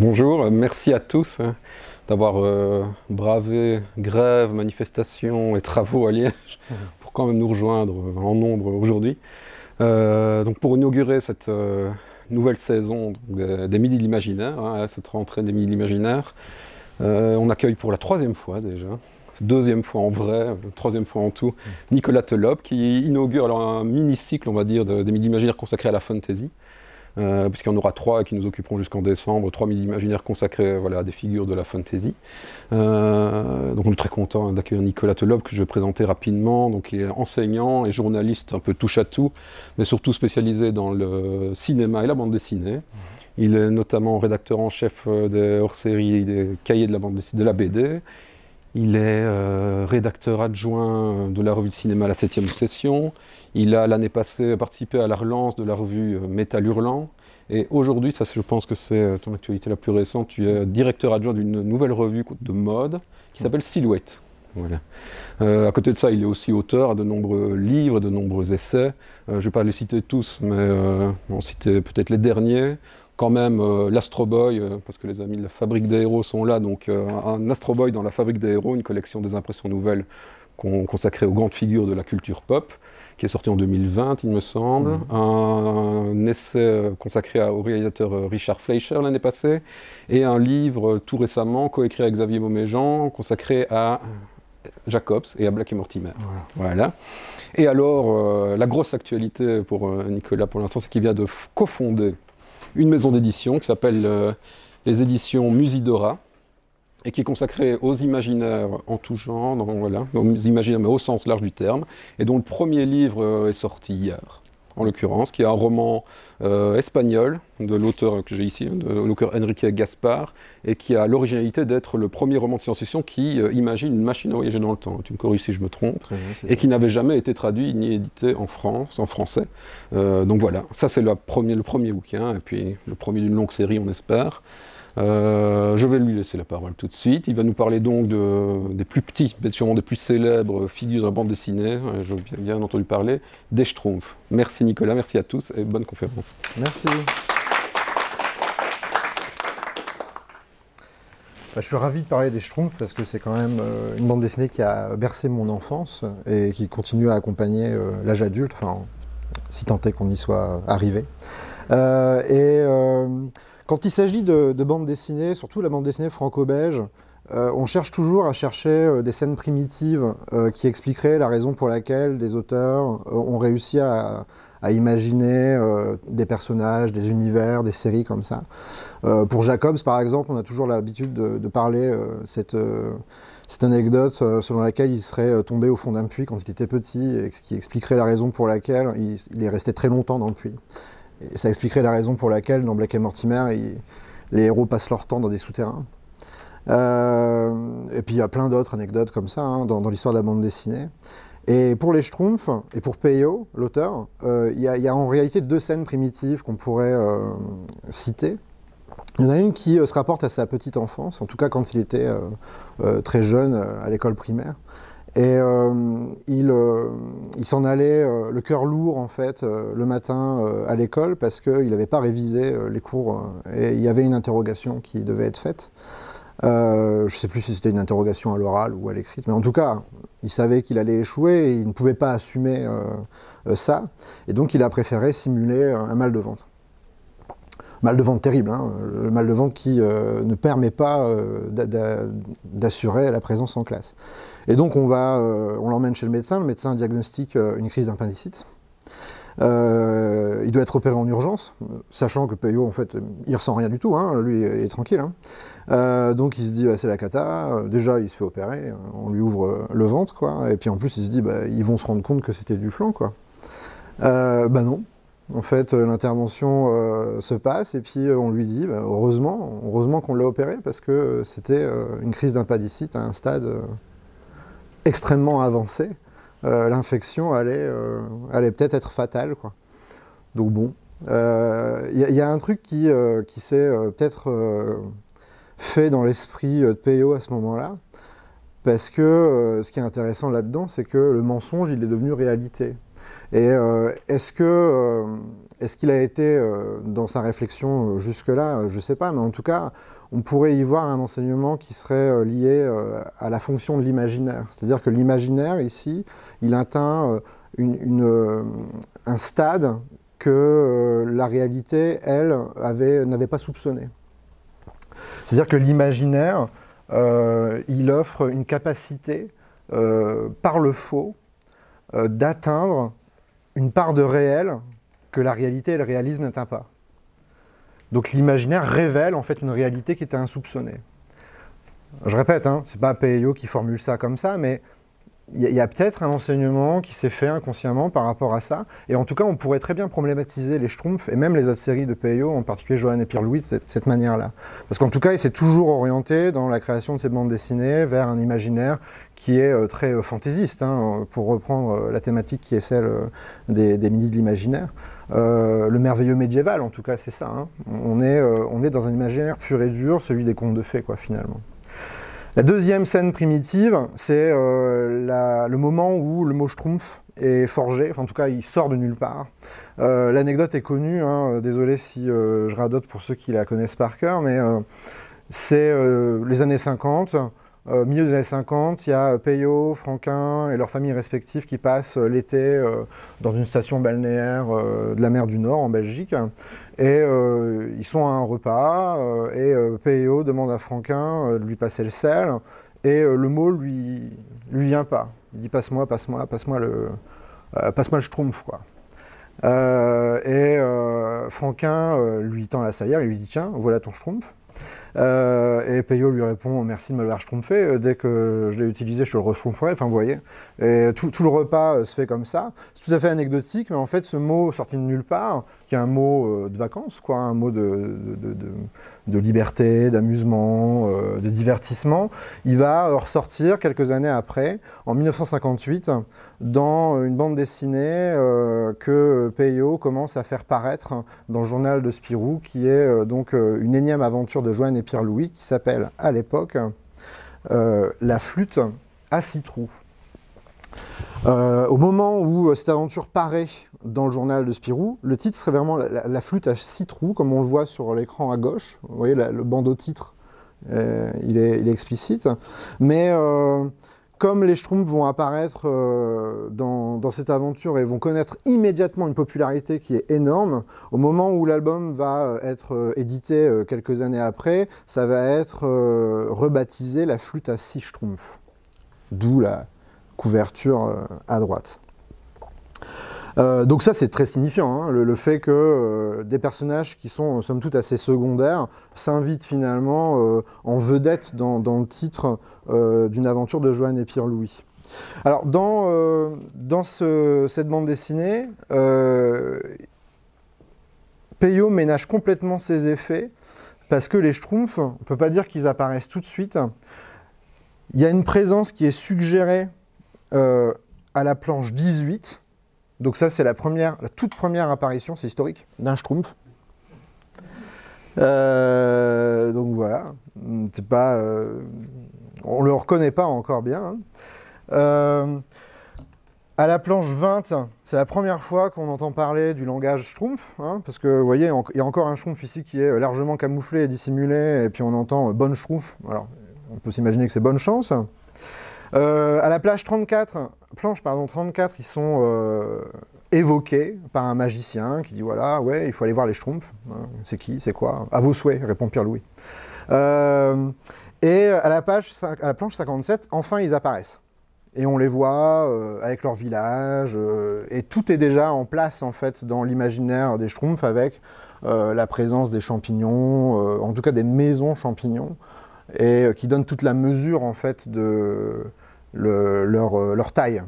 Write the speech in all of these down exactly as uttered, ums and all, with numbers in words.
Bonjour, merci à tous hein, d'avoir euh, bravé grève, manifestations et travaux à Liège pour quand même nous rejoindre en nombre aujourd'hui. Euh, donc pour inaugurer cette euh, nouvelle saison donc, des, des Midis de l'Imaginaire, hein, cette rentrée des Midis de l'Imaginaire, euh, on accueille pour la troisième fois déjà, deuxième fois en vrai, troisième fois en tout, Nicolas Telob qui inaugure alors un mini-cycle on va dire de, des Midis de l'Imaginaire consacrés à la fantasy. Euh, puisqu'il y en aura trois qui nous occuperont jusqu'en décembre, trois midis imaginaires consacrés voilà, à des figures de la fantasy. Euh, donc on est très content d'accueillir Nicolas Telob, que je vais présenter rapidement. Donc il est enseignant et journaliste un peu touche à tout, mais surtout spécialisé dans le cinéma et la bande dessinée. Il est notamment rédacteur en chef des hors-séries des cahiers de la bande dessinée, de la B D. Il est euh, rédacteur adjoint de la revue de cinéma La septième Session. Il a l'année passée participé à la relance de la revue Métal Hurlant. Et aujourd'hui, ça je pense que c'est ton actualité la plus récente, tu es directeur adjoint d'une nouvelle revue de mode qui s'appelle Silhouette. Voilà. Euh, à côté de ça, il est aussi auteur de nombreux livres, de nombreux essais. Euh, je ne vais pas les citer tous, mais euh, on citer peut-être les derniers. Quand même euh, l'Astro Boy, euh, parce que les amis de la Fabrique des Héros sont là, donc euh, un Astro Boy dans la Fabrique des Héros, une collection des impressions nouvelles qu'on consacrée aux grandes figures de la culture pop, qui est sorti en deux mille vingt, il me semble. Mmh. Un essai euh, consacré à, au réalisateur euh, Richard Fleischer l'année passée, et un livre euh, tout récemment, coécrit avec Xavier Mauméjean, consacré à Jacobs et à Black et Mortimer. Voilà. Voilà. Et alors, euh, la grosse actualité pour euh, Nicolas pour l'instant, c'est qu'il vient de cofonder une maison d'édition qui s'appelle euh, les éditions Musidora et qui est consacrée aux imaginaires en tout genre, donc, voilà, aux imaginaires mais au sens large du terme, et dont le premier livre euh, est sorti hier, en l'occurrence, qui est un roman euh, espagnol de l'auteur que j'ai ici, de l'auteur Enrique Gaspar, et qui a l'originalité d'être le premier roman de science-fiction qui euh, imagine une machine à voyager dans le temps. Tu me corriges si je me trompe. Bien, et qui n'avait jamais été traduit ni édité en France, en français. Euh, donc voilà, ça c'est le premier, le premier bouquin, et puis le premier d'une longue série, on espère. Euh, je vais lui laisser la parole tout de suite. Il va nous parler donc de, des plus petits, mais sûrement des plus célèbres figures de la bande dessinée. J'ai bien, bien entendu parler des Schtroumpfs. Merci Nicolas, merci à tous et bonne conférence. Merci. Bah, je suis ravi de parler des Schtroumpfs parce que c'est quand même euh, une bande dessinée qui a bercé mon enfance et qui continue à accompagner euh, l'âge adulte, enfin, si tant est qu'on y soit arrivé. Euh, et euh, quand il s'agit de, de bande dessinée, surtout la bande dessinée franco-belge, euh, on cherche toujours à chercher euh, des scènes primitives euh, qui expliqueraient la raison pour laquelle des auteurs euh, ont réussi à, à imaginer euh, des personnages, des univers, des séries comme ça. Euh, pour Jacobs, par exemple, on a toujours l'habitude de, de parler euh, cette, euh, cette anecdote euh, selon laquelle il serait euh, tombé au fond d'un puits quand il était petit, et ce qui expliquerait la raison pour laquelle il, il est resté très longtemps dans le puits. Et ça expliquerait la raison pour laquelle, dans Black et Mortimer, il, les héros passent leur temps dans des souterrains. Euh, et puis il y a plein d'autres anecdotes comme ça hein, dans, dans l'histoire de la bande dessinée. Et pour les Schtroumpfs, et pour Peyo, l'auteur, euh, il y, y a en réalité deux scènes primitives qu'on pourrait euh, citer. Il y en a une qui euh, se rapporte à sa petite enfance, en tout cas quand il était euh, euh, très jeune euh, à l'école primaire. Et euh, il, euh, il s'en allait euh, le cœur lourd en fait euh, le matin euh, à l'école parce qu'il n'avait pas révisé euh, les cours euh, et il y avait une interrogation qui devait être faite. Euh, je ne sais plus si c'était une interrogation à l'oral ou à l'écrite, mais en tout cas, il savait qu'il allait échouer et il ne pouvait pas assumer euh, euh, ça. Et donc il a préféré simuler un mal de ventre. Mal de ventre terrible, hein, le mal de ventre qui euh, ne permet pas euh, d'assurer la présence en classe. Et donc on, va, euh, on l'emmène chez le médecin, le médecin diagnostique euh, une crise d'appendicite. Euh, il doit être opéré en urgence, sachant que Peyo, en fait, il ressent rien du tout, hein, lui il est tranquille. Hein. Euh, donc il se dit, bah, c'est la cata, déjà il se fait opérer, on lui ouvre le ventre, quoi, et puis en plus il se dit, bah, ils vont se rendre compte que c'était du flan, quoi. Euh, bah non. En fait, euh, l'intervention euh, se passe et puis euh, on lui dit, bah, heureusement, heureusement qu'on l'a opéré parce que euh, c'était euh, une crise d'appendicite à un stade euh, extrêmement avancé. Euh, L'infection allait, euh, allait peut-être être fatale, quoi. Donc bon, il euh, y, y a un truc qui, euh, qui s'est euh, peut-être euh, fait dans l'esprit de Peyo à ce moment-là, parce que euh, ce qui est intéressant là-dedans, c'est que le mensonge, il est devenu réalité. Et euh, est-ce que euh, est-ce qu'il a été euh, dans sa réflexion euh, jusque-là, je ne sais pas, mais en tout cas, on pourrait y voir un enseignement qui serait euh, lié euh, à la fonction de l'imaginaire. C'est-à-dire que l'imaginaire, ici, il atteint euh, une, une, euh, un stade que euh, la réalité, elle, avait, n'avait pas soupçonné. C'est-à-dire que l'imaginaire, euh, il offre une capacité, euh, par le faux, euh, d'atteindre une part de réel que la réalité et le réalisme n'atteint pas. Donc l'imaginaire révèle en fait une réalité qui était insoupçonnée. Je répète, hein, c'est pas Peyo qui formule ça comme ça, mais il y a, a peut-être un enseignement qui s'est fait inconsciemment par rapport à ça. Et en tout cas, on pourrait très bien problématiser les Schtroumpfs et même les autres séries de Peyo, en particulier Johan et Pierre Louis, de cette, cette manière-là. Parce qu'en tout cas, il s'est toujours orienté dans la création de ces bandes dessinées vers un imaginaire qui est euh, très euh, fantaisiste, hein, pour reprendre euh, la thématique qui est celle euh, des, des Midi de l'imaginaire. Euh, le merveilleux médiéval, en tout cas, c'est ça. Hein. On, est, euh, on est dans un imaginaire pur et dur, celui des contes de fées, quoi, finalement. La deuxième scène primitive, c'est euh, la, le moment où le mot Schtroumpf est forgé, enfin en tout cas il sort de nulle part. Euh, L'anecdote est connue, hein, désolé si euh, je radote pour ceux qui la connaissent par cœur, mais euh, c'est euh, les années cinquante, euh, milieu des années cinquante, il y a Peyo, Franquin et leurs familles respectives qui passent euh, l'été euh, dans une station balnéaire euh, de la mer du Nord en Belgique. Et euh, ils sont à un repas, euh, et euh, Peyo demande à Franquin euh, de lui passer le sel, et euh, le mot lui, lui vient pas. Il dit passe-moi, passe-moi, passe-moi le, euh, passe-moi le Schtroumpf, quoi. Euh, et euh, Franquin euh, lui tend la salière, il lui dit tiens, voilà ton Schtroumpf. Euh, et Peyo lui répond merci de me l'avoir schtroumpfé, dès que je l'ai utilisé je te le reschtroumpferai, enfin vous voyez. Et tout, tout le repas euh, se fait comme ça. C'est tout à fait anecdotique, mais en fait ce mot sorti de nulle part, qui est un mot euh, de vacances, quoi, un mot de, de, de, de liberté, d'amusement, euh, de divertissement, il va ressortir quelques années après, en mille neuf cent cinquante-huit, dans une bande dessinée euh, que Peyo commence à faire paraître dans le journal de Spirou, qui est euh, donc euh, une énième aventure de Johan et Pierre Louis, qui s'appelle à l'époque euh, La flûte à six trous. Euh, au moment où cette aventure paraît dans le journal de Spirou, le titre serait vraiment la, la, la flûte à six trous, comme on le voit sur l'écran à gauche. Vous voyez, la, le bandeau titre, euh, il, est, il est explicite. Mais euh, comme les Schtroumpfs vont apparaître euh, dans, dans cette aventure et vont connaître immédiatement une popularité qui est énorme, au moment où l'album va être euh, édité euh, quelques années après, ça va être euh, rebaptisé La flûte à six Schtroumpfs. D'où la couverture euh, à droite. Euh, donc ça c'est très signifiant, hein, le, le fait que euh, des personnages qui sont somme toute assez secondaires s'invitent finalement euh, en vedette dans, dans le titre euh, d'une aventure de Johan et Pierre Louis. Alors dans, euh, dans ce, cette bande dessinée, euh, Peyo ménage complètement ses effets parce que les Schtroumpfs, on ne peut pas dire qu'ils apparaissent tout de suite. Il y a une présence qui est suggérée euh, à la planche dix-huit. Donc ça, c'est la, première, la toute première apparition, c'est historique, d'un Schtroumpf. Euh, donc voilà, c'est pas, euh, on ne le reconnaît pas encore bien. Hein. Euh, à la planche vingt, c'est la première fois qu'on entend parler du langage Schtroumpf, hein, parce que vous voyez, il y a encore un Schtroumpf ici qui est largement camouflé et dissimulé, et puis on entend « bonne Schtroumpf ». Alors, on peut s'imaginer que c'est bonne chance. Euh, à la plage trente-quatre, planche pardon, trente-quatre, ils sont euh, évoqués par un magicien qui dit voilà, ouais, il faut aller voir les Schtroumpfs. Hein, c'est qui, c'est quoi? À vos souhaits, répond Pierre Louis. Euh, et à la, page, à la planche cinquante-sept, enfin ils apparaissent. Et on les voit euh, avec leur village, euh, et tout est déjà en place en fait dans l'imaginaire des Schtroumpfs avec euh, la présence des champignons, euh, en tout cas des maisons champignons, et euh, qui donnent toute la mesure en fait de Le, leur, leur taille.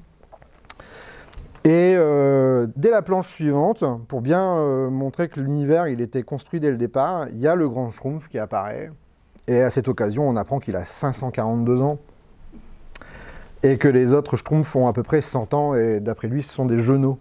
Et euh, dès la planche suivante, pour bien euh, montrer que l'univers il était construit dès le départ, il y a le grand Schtroumpf qui apparaît, et à cette occasion on apprend qu'il a cinq cent quarante-deux ans, et que les autres Schtroumpfs ont à peu près cent ans, et d'après lui ce sont des genoux.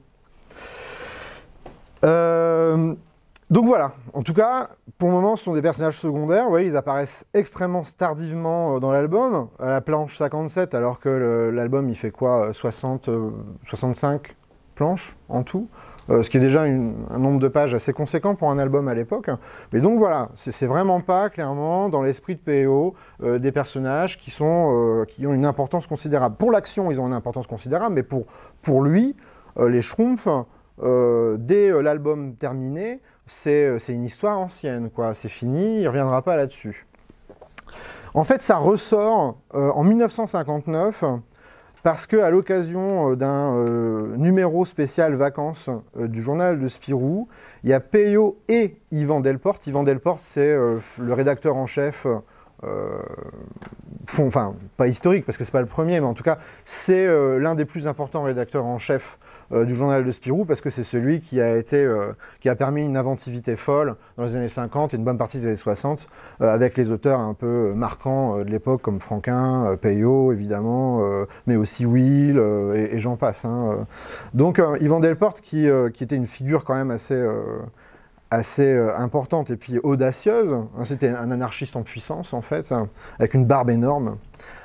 Euh, donc voilà, en tout cas, pour le moment, ce sont des personnages secondaires. Vous voyez, ils apparaissent extrêmement tardivement dans l'album, à la planche cinquante-sept, alors que l'album, il fait quoi, soixante, soixante-cinq planches en tout. Euh, ce qui est déjà une, un nombre de pages assez conséquent pour un album à l'époque. Mais donc voilà, c'est vraiment pas clairement dans l'esprit de P E O euh, des personnages qui, sont, euh, qui ont une importance considérable. Pour l'action, ils ont une importance considérable, mais pour, pour lui, euh, les Schtroumpfs, euh, dès euh, l'album terminé, c'est une histoire ancienne, quoi. C'est fini, il ne reviendra pas là-dessus. En fait, ça ressort euh, en mille neuf cent cinquante-neuf, parce qu'à l'occasion d'un euh, numéro spécial vacances euh, du journal de Spirou, il y a P E O et Yvan Delporte. Yvan Delporte, c'est euh, le rédacteur en chef, euh, fond, enfin, pas historique, parce que c'est pas le premier, mais en tout cas, c'est euh, l'un des plus importants rédacteurs en chef euh, du journal de Spirou, parce que c'est celui qui a, été, euh, qui a permis une inventivité folle dans les années cinquante et une bonne partie des années soixante, euh, avec les auteurs un peu marquants euh, de l'époque, comme Franquin, euh, P E O, évidemment, euh, mais aussi Will, euh, et, et j'en passe. Hein. Donc, euh, Yvan Delporte, qui, euh, qui était une figure quand même assez... Euh, assez euh, importante et puis audacieuse. Hein, c'était un anarchiste en puissance, en fait, hein, avec une barbe énorme.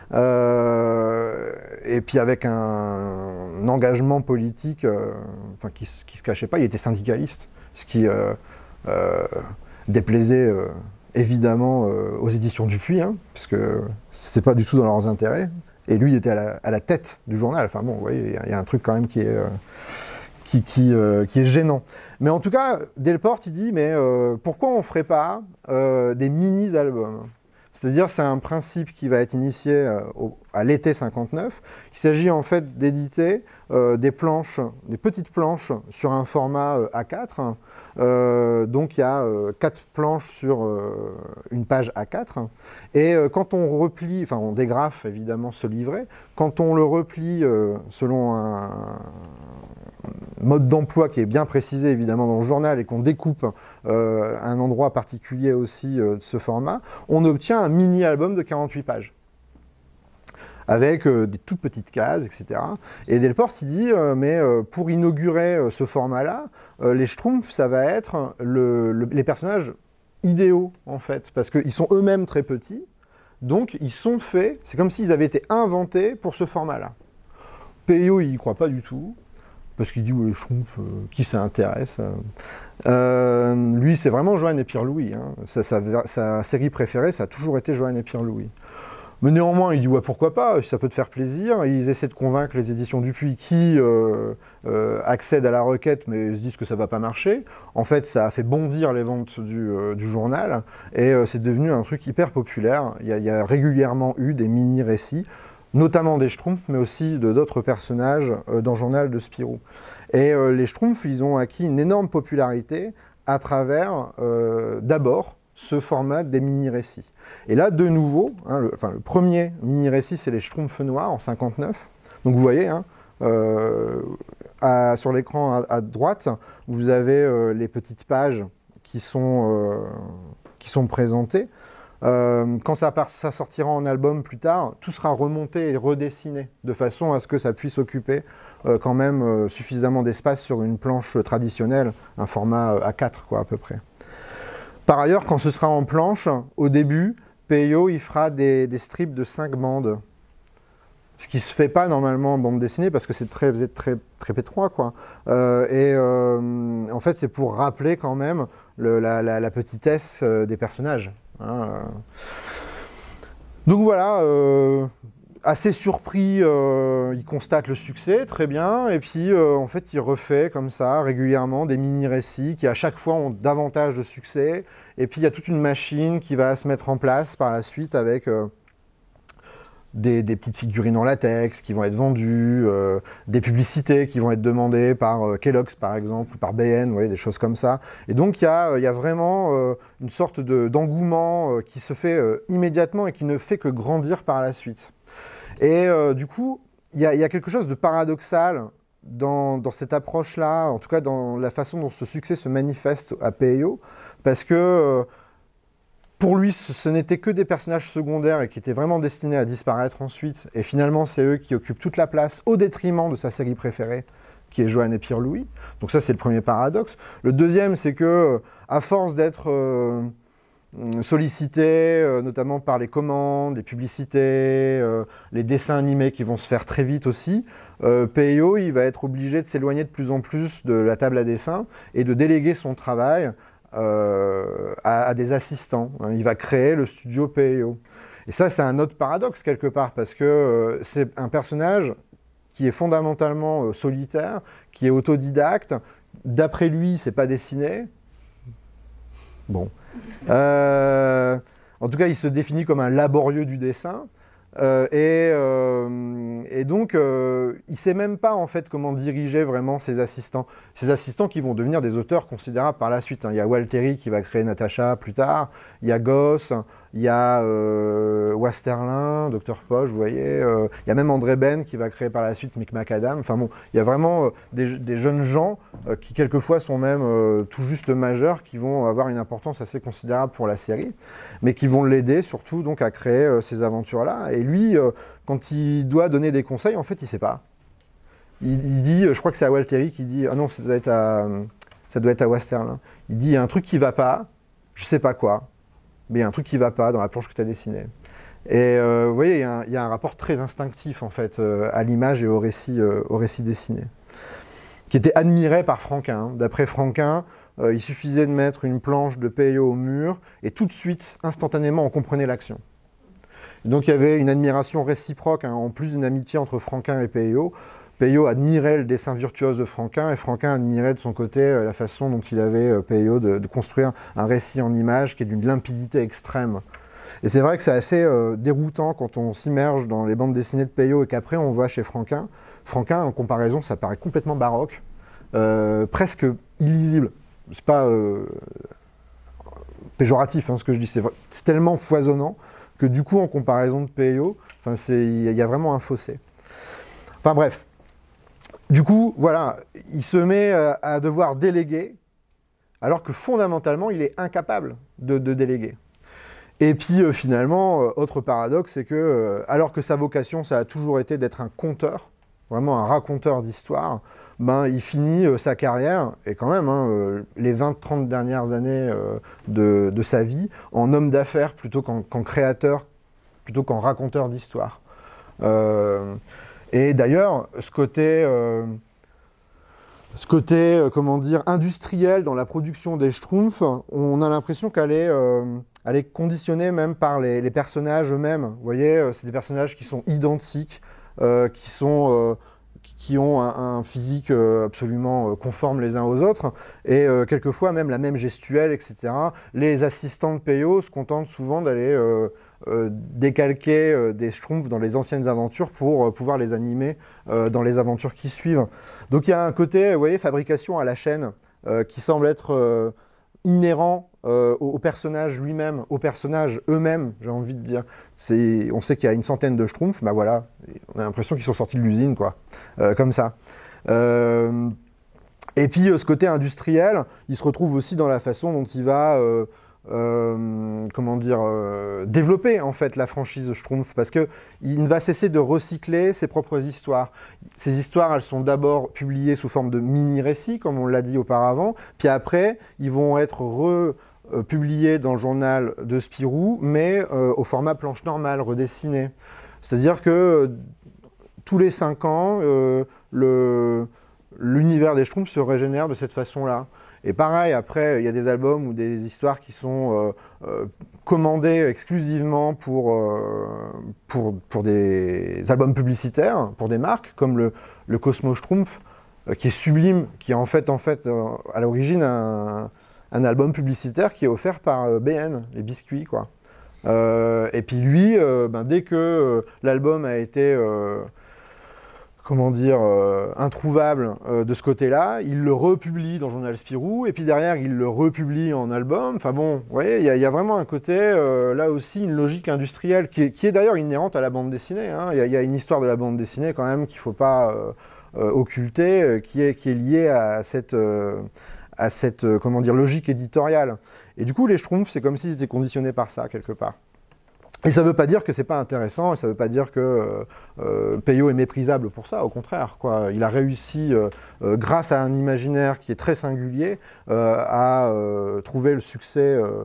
Euh, et puis avec un, un engagement politique euh, enfin, qui ne se cachait pas. Il était syndicaliste, ce qui euh, euh, déplaisait euh, évidemment euh, aux éditions Dupuis, hein, parce que ce n'était pas du tout dans leurs intérêts. Et lui, il était à la, à la tête du journal. Enfin bon, vous voyez, il y, y a un truc quand même qui est... Euh, Qui, qui, euh, qui est gênant. Mais en tout cas, Delporte, il dit, mais euh, pourquoi on ne ferait pas euh, des mini-albums? C'est-à-dire, c'est un principe qui va être initié euh, au, à l'été cinquante-neuf. Il s'agit en fait d'éditer euh, des planches, des petites planches sur un format euh, A quatre. Euh, donc, il y a euh, quatre planches sur euh, une page A quatre. Et euh, quand on replie, enfin, on dégrafe évidemment ce livret, quand on le replie euh, selon un mode d'emploi qui est bien précisé évidemment dans le journal et qu'on découpe euh, à un endroit particulier aussi euh, de ce format, on obtient un mini-album de quarante-huit pages avec euh, des toutes petites cases, et cetera. Et Delporte, il dit, euh, mais euh, pour inaugurer euh, ce format-là, euh, les Schtroumpfs, ça va être le, le, les personnages idéaux, en fait, parce qu'ils sont eux-mêmes très petits, donc ils sont faits, c'est comme s'ils avaient été inventés pour ce format-là. P E O, il n'y croit pas du tout, parce qu'il dit, ouais, les Schtroumpfs, euh, qui ça intéresse euh, Lui, c'est vraiment Johan et Pierre-Louis. Hein. Sa, sa, sa série préférée, ça a toujours été Johan et Pierre-Louis. Mais néanmoins, il dit, ouais, pourquoi pas, si ça peut te faire plaisir. Ils essaient de convaincre les éditions Dupuis qui euh, euh, accèdent à la requête, mais se disent que ça ne va pas marcher. En fait, ça a fait bondir les ventes du, euh, du journal, et euh, c'est devenu un truc hyper populaire. Il y a, il y a régulièrement eu des mini-récits, notamment des Schtroumpfs, mais aussi de d'autres personnages euh, dans le journal de Spirou. Et euh, les Schtroumpfs, ils ont acquis une énorme popularité à travers, euh, d'abord, ce format des mini-récits. Et là, de nouveau, hein, le, enfin, le premier mini-récit, c'est les Schtroumpfs noirs en cinquante-neuf. Donc vous voyez, hein, euh, à, sur l'écran à, à droite, vous avez euh, les petites pages qui sont, euh, qui sont présentées. Euh, quand ça, ça sortira en album plus tard, tout sera remonté et redessiné, de façon à ce que ça puisse occuper euh, quand même euh, suffisamment d'espace sur une planche traditionnelle, un format euh, A quatre quoi, à peu près. Par ailleurs, quand ce sera en planche, au début, P E O il fera des, des strips de cinq bandes. Ce qui ne se fait pas normalement en bande dessinée parce que c'est très, très, très étroit, quoi. Euh, et euh, en fait, c'est pour rappeler quand même le, la, la, la petitesse euh, des personnages. Hein, euh. Donc voilà, euh, assez surpris, euh, il constate le succès, très bien, et puis euh, en fait il refait comme ça régulièrement des mini-récits qui à chaque fois ont davantage de succès, et puis il y a toute une machine qui va se mettre en place par la suite avec euh, Des, des petites figurines en latex qui vont être vendues, euh, des publicités qui vont être demandées par euh, Kellogg's par exemple, ou par B N, vous voyez, des choses comme ça. Et donc il y a, y a vraiment euh, une sorte d'engouement euh, qui se fait euh, immédiatement et qui ne fait que grandir par la suite. Et euh, du coup, il y, y a quelque chose de paradoxal dans, dans cette approche-là, en tout cas dans la façon dont ce succès se manifeste à P E O, parce que euh, pour lui, ce, ce n'était que des personnages secondaires et qui étaient vraiment destinés à disparaître ensuite. Et finalement, c'est eux qui occupent toute la place au détriment de sa série préférée, qui est Johan et Pierre-Louis. Donc ça, c'est le premier paradoxe. Le deuxième, c'est que, à force d'être euh, sollicité euh, notamment par les commandes, les publicités, euh, les dessins animés qui vont se faire très vite aussi, euh, P I O il va être obligé de s'éloigner de plus en plus de la table à dessin et de déléguer son travail euh, à, à des assistants. Il va créer le studio P I O. Et ça, c'est un autre paradoxe quelque part, parce que euh, c'est un personnage qui est fondamentalement euh, solitaire, qui est autodidacte. D'après lui, c'est pas dessiné. Bon. Euh, en tout cas, il se définit comme un laborieux du dessin. Euh, et, euh, et donc, euh, il ne sait même pas en fait comment diriger vraiment ses assistants. Ses assistants qui vont devenir des auteurs considérables par la suite. Hein. Il y a Walteri qui va créer Natacha plus tard. Il y a Goss. Il y a euh, Wasterlin, docteur Poche, vous voyez. Euh, il y a même André Ben qui va créer par la suite Mick Macadam. Enfin bon, il y a vraiment euh, des, des jeunes gens euh, qui quelquefois sont même euh, tout juste majeurs, qui vont avoir une importance assez considérable pour la série, mais qui vont l'aider surtout donc à créer euh, ces aventures-là. Et lui, euh, quand il doit donner des conseils, en fait, il ne sait pas. Il, il dit, je crois que c'est à Walteri qui dit, ah non, ça doit être à, ça doit être à Wasterlin. Il dit, il y a un truc qui ne va pas, je ne sais pas quoi. Mais il y a un truc qui ne va pas dans la planche que tu as dessinée. Et euh, vous voyez, il y, a un, il y a un rapport très instinctif en fait, euh, à l'image et au récit, euh, au récit dessiné, qui était admiré par Franquin. Hein. D'après Franquin, euh, il suffisait de mettre une planche de P I O au mur, et tout de suite, instantanément, on comprenait l'action. Donc il y avait une admiration réciproque, hein, en plus d'une amitié entre Franquin et P I O. P I O admirait le dessin virtuose de Franquin, et Franquin admirait de son côté euh, la façon dont il avait, euh, P I O, de, de construire un récit en images qui est d'une limpidité extrême. Et c'est vrai que c'est assez euh, déroutant quand on s'immerge dans les bandes dessinées de P I O et qu'après on voit chez Franquin. Franquin, en comparaison, ça paraît complètement baroque, euh, presque illisible. C'est pas euh, péjoratif hein, ce que je dis, c'est tellement foisonnant que du coup, en comparaison de P I O, il y a vraiment un fossé. Enfin bref. Du coup, voilà, il se met à devoir déléguer, alors que fondamentalement, il est incapable de, de déléguer. Et puis euh, finalement, euh, autre paradoxe, c'est que, euh, alors que sa vocation, ça a toujours été d'être un conteur, vraiment un raconteur d'histoire, ben, il finit euh, sa carrière, et quand même, hein, euh, les vingt trente dernières années euh, de, de sa vie, en homme d'affaires plutôt qu'en qu'en créateur, plutôt qu'en raconteur d'histoire. Euh, Et d'ailleurs, ce côté, euh, ce côté euh, comment dire, industriel dans la production des Schtroumpfs, on a l'impression qu'elle est, euh, elle est conditionnée même par les, les personnages eux-mêmes. Vous voyez, euh, c'est des personnages qui sont identiques, euh, qui, sont, euh, qui ont un, un physique euh, absolument euh, conforme les uns aux autres, et euh, quelquefois même la même gestuelle, et cetera. Les assistants de P I O se contentent souvent d'aller... Euh, Euh, décalquer euh, des Schtroumpfs dans les anciennes aventures pour euh, pouvoir les animer euh, dans les aventures qui suivent. Donc il y a un côté, vous voyez, fabrication à la chaîne euh, qui semble être euh, inhérent euh, au, au personnage lui-même, aux personnages eux-mêmes, j'ai envie de dire. On sait qu'il y a une centaine de Schtroumpfs, bah voilà, on a l'impression qu'ils sont sortis de l'usine, quoi, euh, comme ça. Euh, et puis euh, ce côté industriel, il se retrouve aussi dans la façon dont il va... Euh, Euh, comment dire, euh, développer en fait la franchise Schtroumpf, parce qu'il ne va cesser de recycler ses propres histoires. Ces histoires, elles sont d'abord publiées sous forme de mini-récits, comme on l'a dit auparavant, puis après, ils vont être republiés dans le journal de Spirou, mais euh, au format planche normale, redessiné. C'est-à-dire que euh, tous les cinq ans, euh, l'univers des Schtroumpfs se régénère de cette façon-là. Et pareil, après, il y a des albums ou des histoires qui sont euh, euh, commandées exclusivement pour, euh, pour, pour des albums publicitaires, pour des marques, comme le, le Cosmo Schtroumpf, euh, qui est sublime, qui est en fait, en fait euh, à l'origine un, un album publicitaire qui est offert par euh, B N, les biscuits, quoi. Euh, et puis lui, euh, ben, dès que euh, l'album a été... Euh, comment dire, euh, introuvable euh, de ce côté-là, il le republie dans le journal Spirou, et puis derrière, il le republie en album. Enfin bon, vous voyez, il y, y a vraiment un côté, euh, là aussi, une logique industrielle, qui est, qui est d'ailleurs inhérente à la bande dessinée. Hein. Il y, y a une histoire de la bande dessinée, quand même, qu'il ne faut pas euh, euh, occulter, euh, qui, est, qui est liée à cette, euh, à cette euh, comment dire, logique éditoriale. Et du coup, les Schtroumpfs, c'est comme s'ils étaient conditionnés par ça, quelque part. Et ça ne veut pas dire que c'est pas intéressant, et ça ne veut pas dire que euh, euh, P I O est méprisable pour ça, au contraire, quoi. Il a réussi, euh, euh, grâce à un imaginaire qui est très singulier, euh, à euh, trouver le succès euh,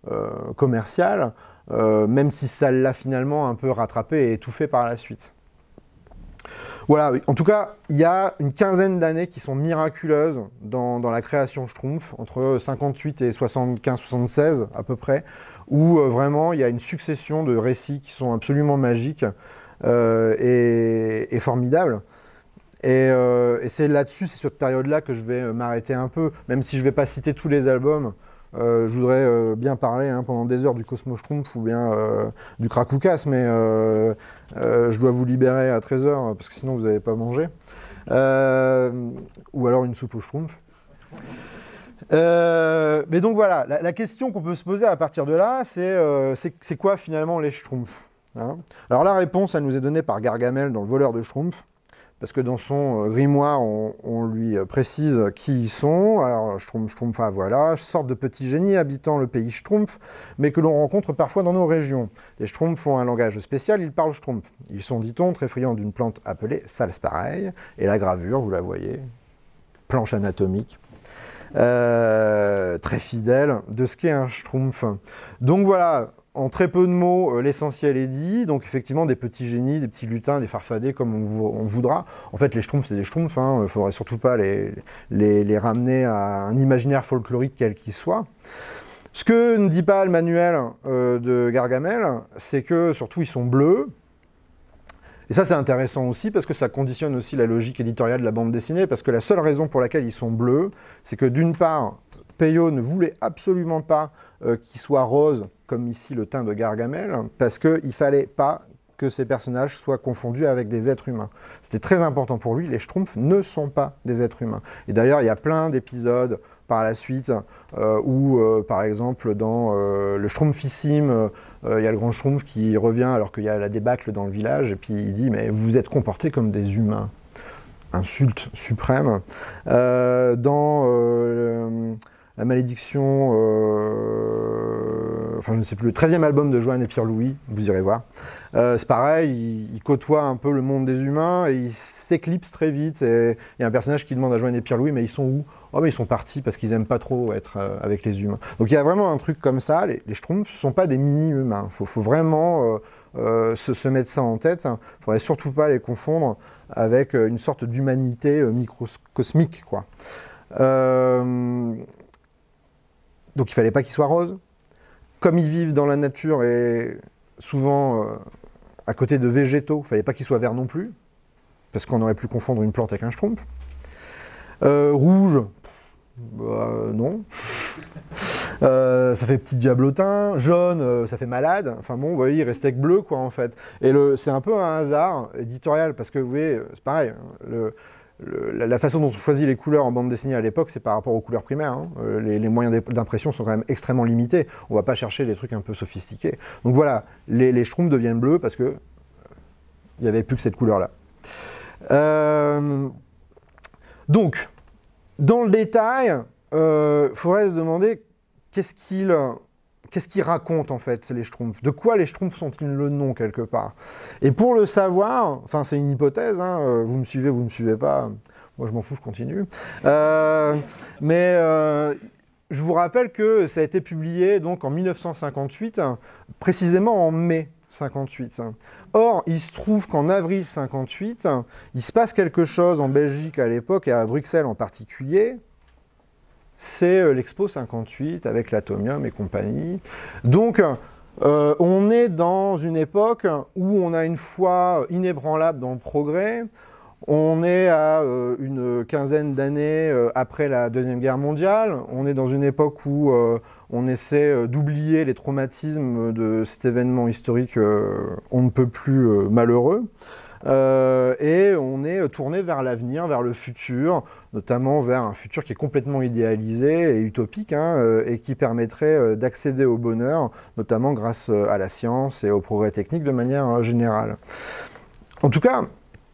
euh, commercial, euh, même si ça l'a finalement un peu rattrapé et étouffé par la suite. Voilà, en tout cas, il y a une quinzaine d'années qui sont miraculeuses dans, dans la création Schtroumpf, entre cinquante-huit et soixante-quinze soixante-seize à peu près, où euh, vraiment il y a une succession de récits qui sont absolument magiques euh, et, et formidables. Et, euh, et c'est là-dessus, c'est sur cette période-là que je vais m'arrêter un peu, même si je ne vais pas citer tous les albums. Euh, je voudrais euh, bien parler hein, pendant des heures du Cosmo Schtroumpf ou bien euh, du Krakoukas, mais euh, euh, je dois vous libérer à treize heures parce que sinon vous n'allez pas manger. Euh, ou alors une soupe au Schtroumpf. Euh, mais donc voilà, la, la question qu'on peut se poser à partir de là, c'est euh, c'est quoi finalement les Schtroumpfs hein? Alors la réponse, elle nous est donnée par Gargamel dans Le voleur de Schtroumpf. Parce que dans son grimoire, on, on lui précise qui ils sont. Alors, Schtroumpf, Schtroumpf, ah, voilà, sorte de petits génies habitant le pays Schtroumpf, mais que l'on rencontre parfois dans nos régions. Les Schtroumpfs ont un langage spécial, ils parlent Schtroumpf. Ils sont, dit-on, très friands d'une plante appelée salspareil. Et la gravure, vous la voyez, planche anatomique, euh, très fidèle de ce qu'est un Schtroumpf. Donc voilà. En très peu de mots, euh, l'essentiel est dit. Donc effectivement, des petits génies, des petits lutins, des farfadets, comme on, on voudra. En fait, les Schtroumpfs, c'est des Schtroumpfs. Hein. Il ne faudrait surtout pas les, les, les ramener à un imaginaire folklorique quel qu'il soit. Ce que ne dit pas le manuel euh, de Gargamel, c'est que surtout, ils sont bleus. Et ça, c'est intéressant aussi, parce que ça conditionne aussi la logique éditoriale de la bande dessinée, parce que la seule raison pour laquelle ils sont bleus, c'est que d'une part, Peyo ne voulait absolument pas euh, qu'ils soient roses, comme ici le teint de Gargamel, parce qu'il ne fallait pas que ces personnages soient confondus avec des êtres humains. C'était très important pour lui, les Schtroumpfs ne sont pas des êtres humains. Et d'ailleurs, il y a plein d'épisodes par la suite euh, où, euh, par exemple, dans euh, le Schtroumpfissime, euh, il y a le grand Schtroumpf qui revient alors qu'il y a la débâcle dans le village, et puis il dit « mais vous vous êtes comportés comme des humains ». Insulte suprême. Euh, dans euh, la malédiction, euh, enfin je ne sais plus, le treizième album de Joanne et Pierre-Louis, vous irez voir. Euh, c'est pareil, il, il côtoie un peu le monde des humains et il s'éclipse très vite. Et il y a un personnage qui demande à Joanne et Pierre-Louis, mais ils sont où? Oh, mais ils sont partis parce qu'ils n'aiment pas trop être euh, avec les humains. Donc il y a vraiment un truc comme ça, les, les Schtroumpfs ne sont pas des mini-humains. Il faut, faut vraiment euh, euh, se, se mettre ça en tête. Il ne faudrait surtout pas les confondre avec une sorte d'humanité euh, microcosmique, quoi. Euh, donc il ne fallait pas qu'ils soient roses. Comme ils vivent dans la nature et souvent euh, à côté de végétaux, il ne fallait pas qu'ils soient verts non plus, parce qu'on aurait pu confondre une plante avec un Schtroumpf. Euh, rouge, bah, non. euh, ça fait petit diablotin. Jaune, euh, ça fait malade. Enfin bon, vous voyez, il restait que bleu, quoi, en fait. Et c'est un peu un hasard éditorial, parce que vous voyez, c'est pareil, le, le, la, la façon dont on choisit les couleurs en bande dessinée à l'époque, c'est par rapport aux couleurs primaires. Hein. Euh, les, les moyens d'impression sont quand même extrêmement limités. On ne va pas chercher des trucs un peu sophistiqués. Donc voilà, les, les Schtroumpfs deviennent bleus parce que il n'y avait plus que cette couleur-là. Euh, donc, dans le détail, il euh, faudrait se demander qu'est-ce qu'ils qu'est-ce qu'ils racontent en fait, les Schtroumpfs. De quoi les Schtroumpfs sont-ils le nom quelque part? Et pour le savoir, enfin c'est une hypothèse, hein, vous me suivez, vous ne me suivez pas, moi je m'en fous, je continue. Euh, mais euh, je vous rappelle que ça a été publié donc en mille neuf cent cinquante-huit, précisément en mai cinquante-huit. Or, il se trouve qu'en avril cinquante-huit, il se passe quelque chose en Belgique à l'époque, et à Bruxelles en particulier. C'est l'Expo cinquante-huit avec l'Atomium et compagnie. Donc, euh, on est dans une époque où on a une foi inébranlable dans le progrès. On est à euh, une quinzaine d'années euh, après la Deuxième Guerre mondiale. On est dans une époque où euh, on essaie euh, d'oublier les traumatismes de cet événement historique euh, on ne peut plus euh, malheureux. Euh, et on est tourné vers l'avenir, vers le futur, notamment vers un futur qui est complètement idéalisé et utopique, hein, euh, et qui permettrait euh, d'accéder au bonheur, notamment grâce euh, à la science et au progrès technique de manière euh, générale. En tout cas,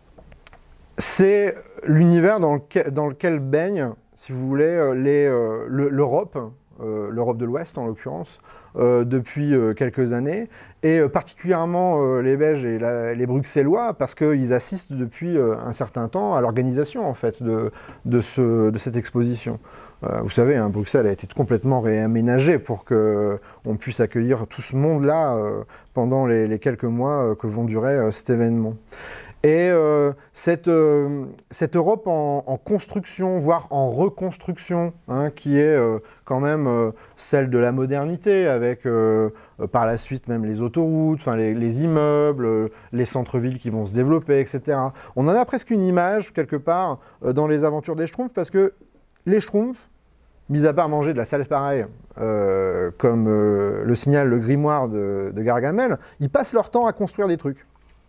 c'est l'univers dans lequel, dans lequel baigne, si vous voulez, euh, l'Europe, euh, l'Europe de l'Ouest en l'occurrence, euh, depuis euh, quelques années, et euh, particulièrement euh, les Belges et la, les Bruxellois, parce qu'ils assistent depuis euh, un certain temps à l'organisation en fait de, de, ce, de cette exposition. Euh, vous savez, hein, Bruxelles a été complètement réaménagée pour qu'on puisse accueillir tout ce monde-là euh, pendant les, les quelques mois euh, que vont durer euh, cet événement. Et euh, cette, euh, cette Europe en, en construction, voire en reconstruction, hein, qui est euh, quand même euh, celle de la modernité, avec euh, euh, par la suite même les autoroutes, enfin les, les immeubles, euh, les centres-villes qui vont se développer, et cetera. On en a presque une image, quelque part, euh, dans les aventures des Schtroumpfs, parce que les Schtroumpfs, mis à part manger de la salade pareille, euh, comme euh, le signale le grimoire de, de Gargamel, ils passent leur temps à construire des trucs.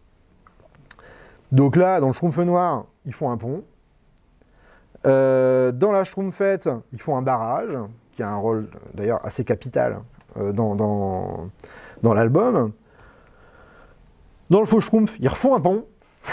Donc là, dans le Schtroumpf noir, ils font un pont. Euh, dans la Schtroumpfette, ils font un barrage, qui a un rôle d'ailleurs assez capital euh, dans, dans, dans l'album. Dans le faux Schtroumpf, ils refont un pont.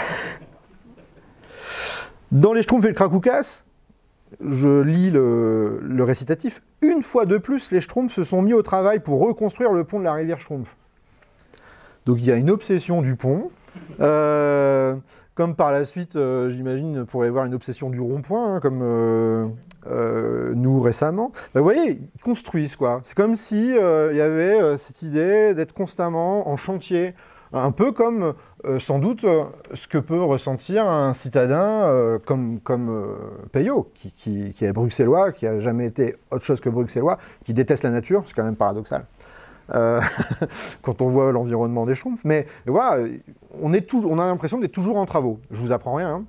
Dans les Schtroumpfs et le Krakoukas, je lis le, le récitatif, une fois de plus, les Schtroumpfs se sont mis au travail pour reconstruire le pont de la rivière Schtroumpf. Donc il y a une obsession du pont. Euh, comme par la suite, euh, j'imagine, pourrait y avoir une obsession du rond-point, hein, comme euh, euh, nous récemment. Ben, vous voyez, ils construisent, quoi. C'est comme si euh, il y avait euh, cette idée d'être constamment en chantier, un peu comme euh, sans doute euh, ce que peut ressentir un citadin euh, comme, comme euh, Peyo, qui, qui, qui est bruxellois, qui n'a jamais été autre chose que bruxellois, qui déteste la nature, c'est quand même paradoxal. Euh, quand on voit l'environnement des Schtroumpfs. Mais voilà, on, est tout, on a l'impression d'être toujours en travaux. Je vous apprends rien. Hein.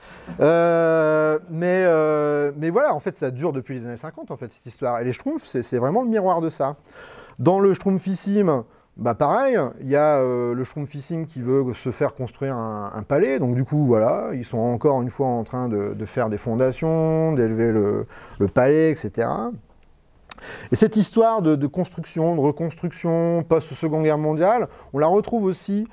Euh, mais, euh, mais voilà, en fait, ça dure depuis les années cinquante, en fait, cette histoire. Et les Schtroumpfs, c'est vraiment le miroir de ça. Dans le Schtroumpfissime, bah pareil, il y a euh, le Schtroumpfissime qui veut se faire construire un, un palais. Donc du coup, voilà, ils sont encore une fois en train de, de faire des fondations, d'élever le, le palais, et cetera. Et cette histoire de, de construction, de reconstruction post-Seconde Guerre mondiale, on la retrouve aussi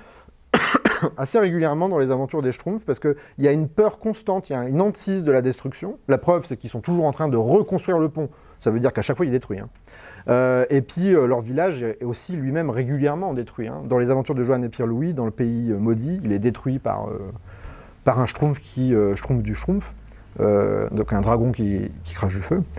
assez régulièrement dans les aventures des Schtroumpfs, parce qu'il y a une peur constante, il y a une hantise de la destruction. La preuve, c'est qu'ils sont toujours en train de reconstruire le pont. Ça veut dire qu'à chaque fois, il est détruit. Hein. Euh, et puis, euh, leur village est aussi lui-même régulièrement détruit. Hein. Dans les aventures de Johan et Pierre-Louis, dans le pays maudit, il est détruit par, euh, par un Schtroumpf qui euh, Schtroumpf du Schtroumpf. Euh, donc un dragon qui, qui crache du feu.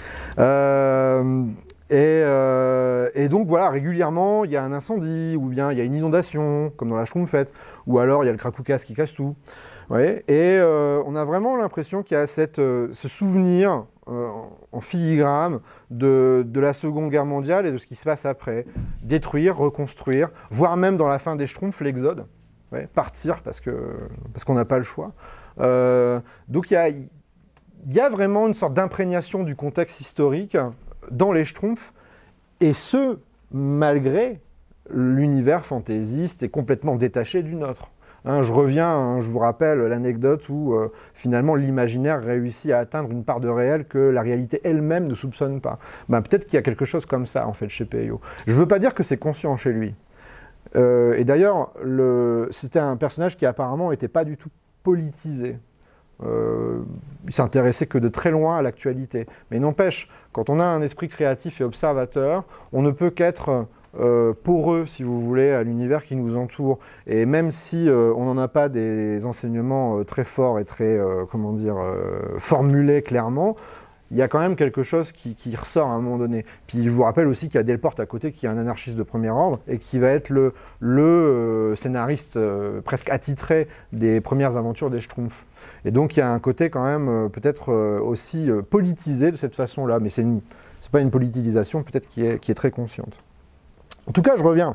Euh, et, euh, et donc voilà, régulièrement, il y a un incendie, ou bien il y a une inondation, comme dans la Schtroumpfette, ou alors il y a le Krakoukas qui casse tout. Ouais, et euh, on a vraiment l'impression qu'il y a cette, euh, ce souvenir euh, en filigrane de, de la Seconde Guerre mondiale et de ce qui se passe après. Détruire, reconstruire, voire même dans la fin des Schtroumpfs, l'exode. Ouais, partir parce que, parce qu'on n'a pas le choix. Euh, donc il y a... Il y a vraiment une sorte d'imprégnation du contexte historique dans les Schtroumpfs, et ce, malgré l'univers fantaisiste et complètement détaché du nôtre. Hein, je reviens, hein, je vous rappelle l'anecdote où euh, finalement l'imaginaire réussit à atteindre une part de réel que la réalité elle-même ne soupçonne pas. Ben, peut-être qu'il y a quelque chose comme ça en fait chez Peyo. Je ne veux pas dire que c'est conscient chez lui. Euh, et d'ailleurs, c'était un personnage qui apparemment n'était pas du tout politisé. Euh, il s'intéressait que de très loin à l'actualité. Mais n'empêche, quand on a un esprit créatif et observateur, on ne peut qu'être euh, poreux, si vous voulez, à l'univers qui nous entoure. Et même si euh, on n'en a pas des enseignements euh, très forts et très, euh, comment dire, euh, formulés clairement, il y a quand même quelque chose qui, qui ressort à un moment donné. Puis je vous rappelle aussi qu'il y a Delporte à côté, qui est un anarchiste de premier ordre, et qui va être le, le euh, scénariste euh, presque attitré des premières aventures des Schtroumpfs. Et donc il y a un côté quand même euh, peut-être euh, aussi euh, politisé de cette façon-là, mais c'est pas une politisation peut-être qui est, qui est très consciente. En tout cas, je reviens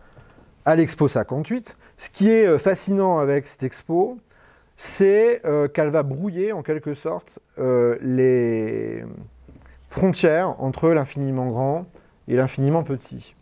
à l'Expo cinquante-huit. Ce qui est euh, fascinant avec cette expo, c'est euh, qu'elle va brouiller en quelque sorte euh, les frontières entre l'infiniment grand et l'infiniment petit.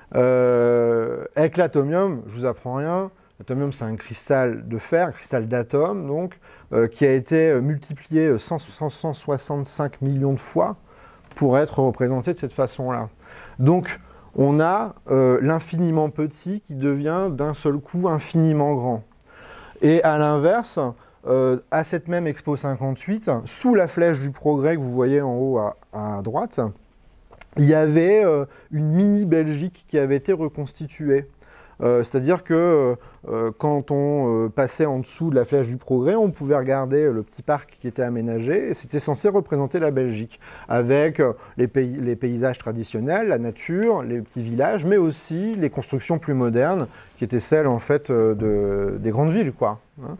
Euh, avec l'atomium, je vous apprends rien, l'atomium c'est un cristal de fer, un cristal d'atome donc, euh, qui a été multiplié cent soixante-cinq millions de fois pour être représenté de cette façon-là. Donc on a euh, l'infiniment petit qui devient d'un seul coup infiniment grand. Et à l'inverse, euh, à cette même Expo cinquante-huit, sous la flèche du progrès que vous voyez en haut à, à droite, il y avait euh, une mini-Belgique qui avait été reconstituée. Euh, C'est-à-dire que euh, quand on euh, passait en dessous de la flèche du progrès, on pouvait regarder le petit parc qui était aménagé, et c'était censé représenter la Belgique, avec euh, les, pays, les paysages traditionnels, la nature, les petits villages, mais aussi les constructions plus modernes, qui étaient celles en fait euh, de, des grandes villes, quoi. Hein.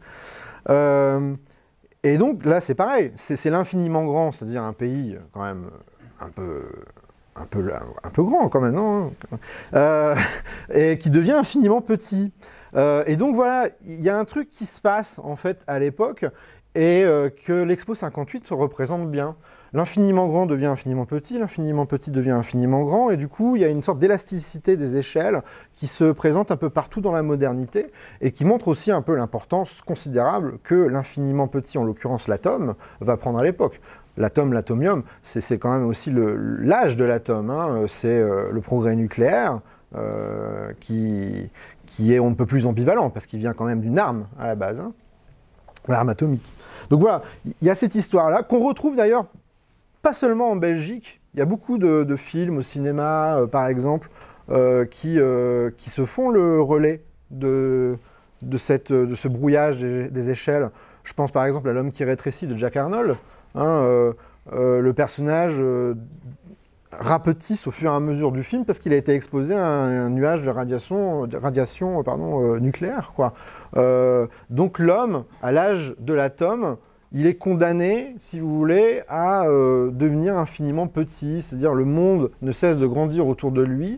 Euh, et donc là, c'est pareil, c'est l'infiniment grand, c'est-à-dire un pays quand même un peu... Un peu, un peu grand quand même, non euh, et qui devient infiniment petit. Euh, et donc voilà, il y a un truc qui se passe en fait à l'époque et euh, que l'Expo cinquante-huit représente bien. L'infiniment grand devient infiniment petit, l'infiniment petit devient infiniment grand, et du coup il y a une sorte d'élasticité des échelles qui se présente un peu partout dans la modernité et qui montre aussi un peu l'importance considérable que l'infiniment petit, en l'occurrence l'atome, va prendre à l'époque. L'atome, l'atomium, c'est quand même aussi l'âge de l'atome, hein. C'est euh, le progrès nucléaire euh, qui, qui est on ne peut plus ambivalent, parce qu'il vient quand même d'une arme à la base, hein, l'arme atomique. Donc voilà, il y a cette histoire-là, qu'on retrouve d'ailleurs pas seulement en Belgique, il y a beaucoup de, de films au cinéma, euh, par exemple, euh, qui, euh, qui se font le relais de, de, cette, de ce brouillage des, des échelles. Je pense par exemple à L'homme qui rétrécit de Jack Arnold. Hein, euh, euh, le personnage euh, rapetisse au fur et à mesure du film parce qu'il a été exposé à un, un nuage de radiation, de radiation pardon, euh, nucléaire, quoi. Euh, donc l'homme, à l'âge de l'atome, il est condamné, si vous voulez, à euh, devenir infiniment petit, c'est-à-dire le monde ne cesse de grandir autour de lui,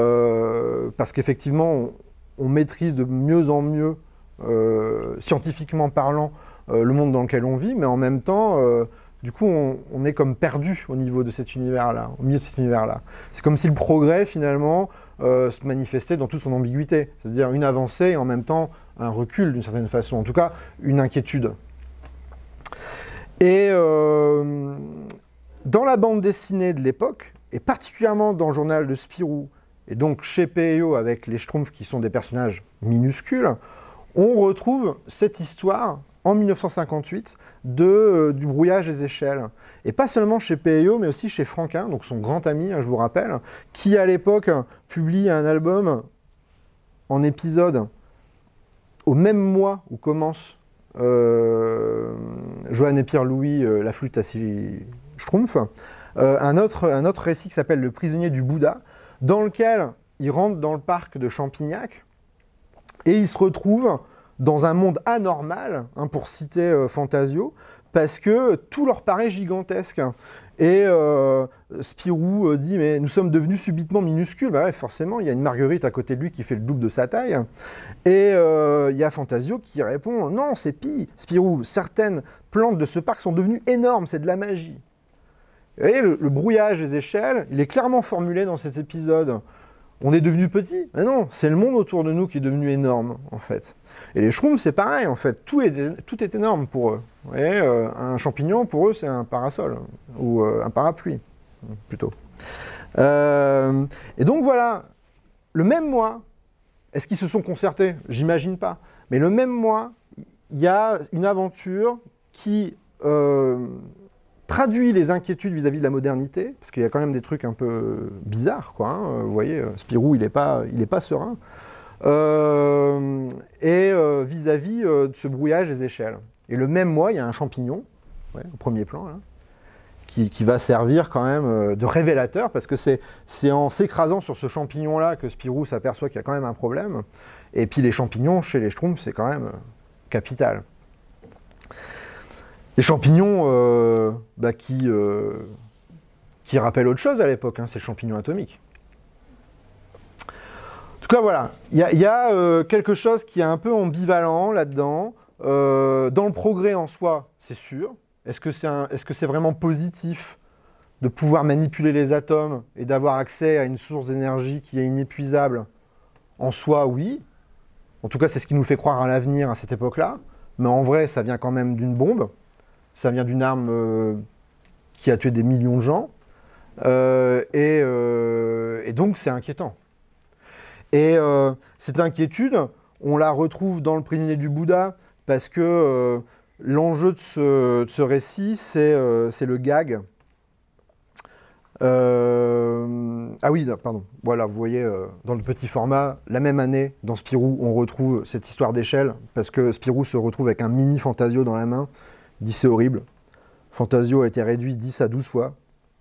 euh, parce qu'effectivement, on, on maîtrise de mieux en mieux, euh, scientifiquement parlant, euh, le monde dans lequel on vit, mais en même temps, euh, du coup, on, on est comme perdu au niveau de cet univers-là, au milieu de cet univers-là. C'est comme si le progrès, finalement, euh, se manifestait dans toute son ambiguïté, c'est-à-dire une avancée et en même temps un recul, d'une certaine façon, en tout cas, une inquiétude. Et euh, dans la bande dessinée de l'époque, et particulièrement dans le journal de Spirou, et donc chez P et O avec les Schtroumpfs qui sont des personnages minuscules, on retrouve cette histoire en mille neuf cent cinquante-huit de, euh, du brouillage des échelles. Et pas seulement chez P et O, mais aussi chez Franquin, donc son grand ami, hein, je vous rappelle, qui à l'époque publie un album en épisode au même mois où commence euh, Johann et Pierre-Louis, euh, la flûte à six Schtroumpfs, euh, un, autre, un autre récit qui s'appelle Le prisonnier du Bouddha, dans lequel il rentre dans le parc de Champignac et il se retrouve dans un monde anormal, hein, pour citer euh, Fantasio, parce que tout leur paraît gigantesque. Et euh, Spirou euh, dit « mais nous sommes devenus subitement minuscules ». Bah ouais, forcément, il y a une marguerite à côté de lui qui fait le double de sa taille. Et euh, il y a Fantasio qui répond « non, c'est pire, Spirou, certaines plantes de ce parc sont devenues énormes, c'est de la magie ». Vous voyez, le, le brouillage des échelles, il est clairement formulé dans cet épisode. On est devenu petit, mais non, c'est le monde autour de nous qui est devenu énorme, en fait. Et les Schtroumpfs, c'est pareil, en fait, tout est, tout est énorme pour eux. Vous voyez, euh, un champignon, pour eux, c'est un parasol, ou euh, un parapluie, plutôt. Euh, et donc voilà, le même mois, est-ce qu'ils se sont concertés? J'imagine pas. Mais le même mois, il y a une aventure qui euh, traduit les inquiétudes vis-à-vis de la modernité, parce qu'il y a quand même des trucs un peu bizarres, quoi. Hein. Vous voyez, Spirou, il n'est pas, il est pas serein. Euh, et euh, vis-à-vis euh, de ce brouillage des échelles. Et le même mois, il y a un champignon, ouais, au premier plan, là, qui, qui va servir quand même euh, de révélateur, parce que c'est en s'écrasant sur ce champignon-là que Spirou s'aperçoit qu'il y a quand même un problème. Et puis les champignons, chez les Schtroumpfs, c'est quand même euh, capital. Les champignons euh, bah, qui, euh, qui rappellent autre chose à l'époque, hein, c'est le champignon atomique. En tout cas, voilà, il y a, y a euh, quelque chose qui est un peu ambivalent là-dedans. Euh, dans le progrès en soi, c'est sûr. Est-ce que c'est est-ce que c'est vraiment positif de pouvoir manipuler les atomes et d'avoir accès à une source d'énergie qui est inépuisable? En soi, oui. En tout cas, c'est ce qui nous fait croire à l'avenir à cette époque-là. Mais en vrai, ça vient quand même d'une bombe. Ça vient d'une arme euh, qui a tué des millions de gens. Euh, et, euh, et donc, c'est inquiétant. Et euh, cette inquiétude, on la retrouve dans le prisonnier du Bouddha, parce que euh, l'enjeu de ce, de ce récit, c'est euh, le gag. Euh, ah oui, pardon. Voilà, vous voyez, euh, dans le petit format, la même année, dans Spirou, on retrouve cette histoire d'échelle, parce que Spirou se retrouve avec un mini Fantasio dans la main. Il dit c'est horrible. Fantasio a été réduit dix à douze fois.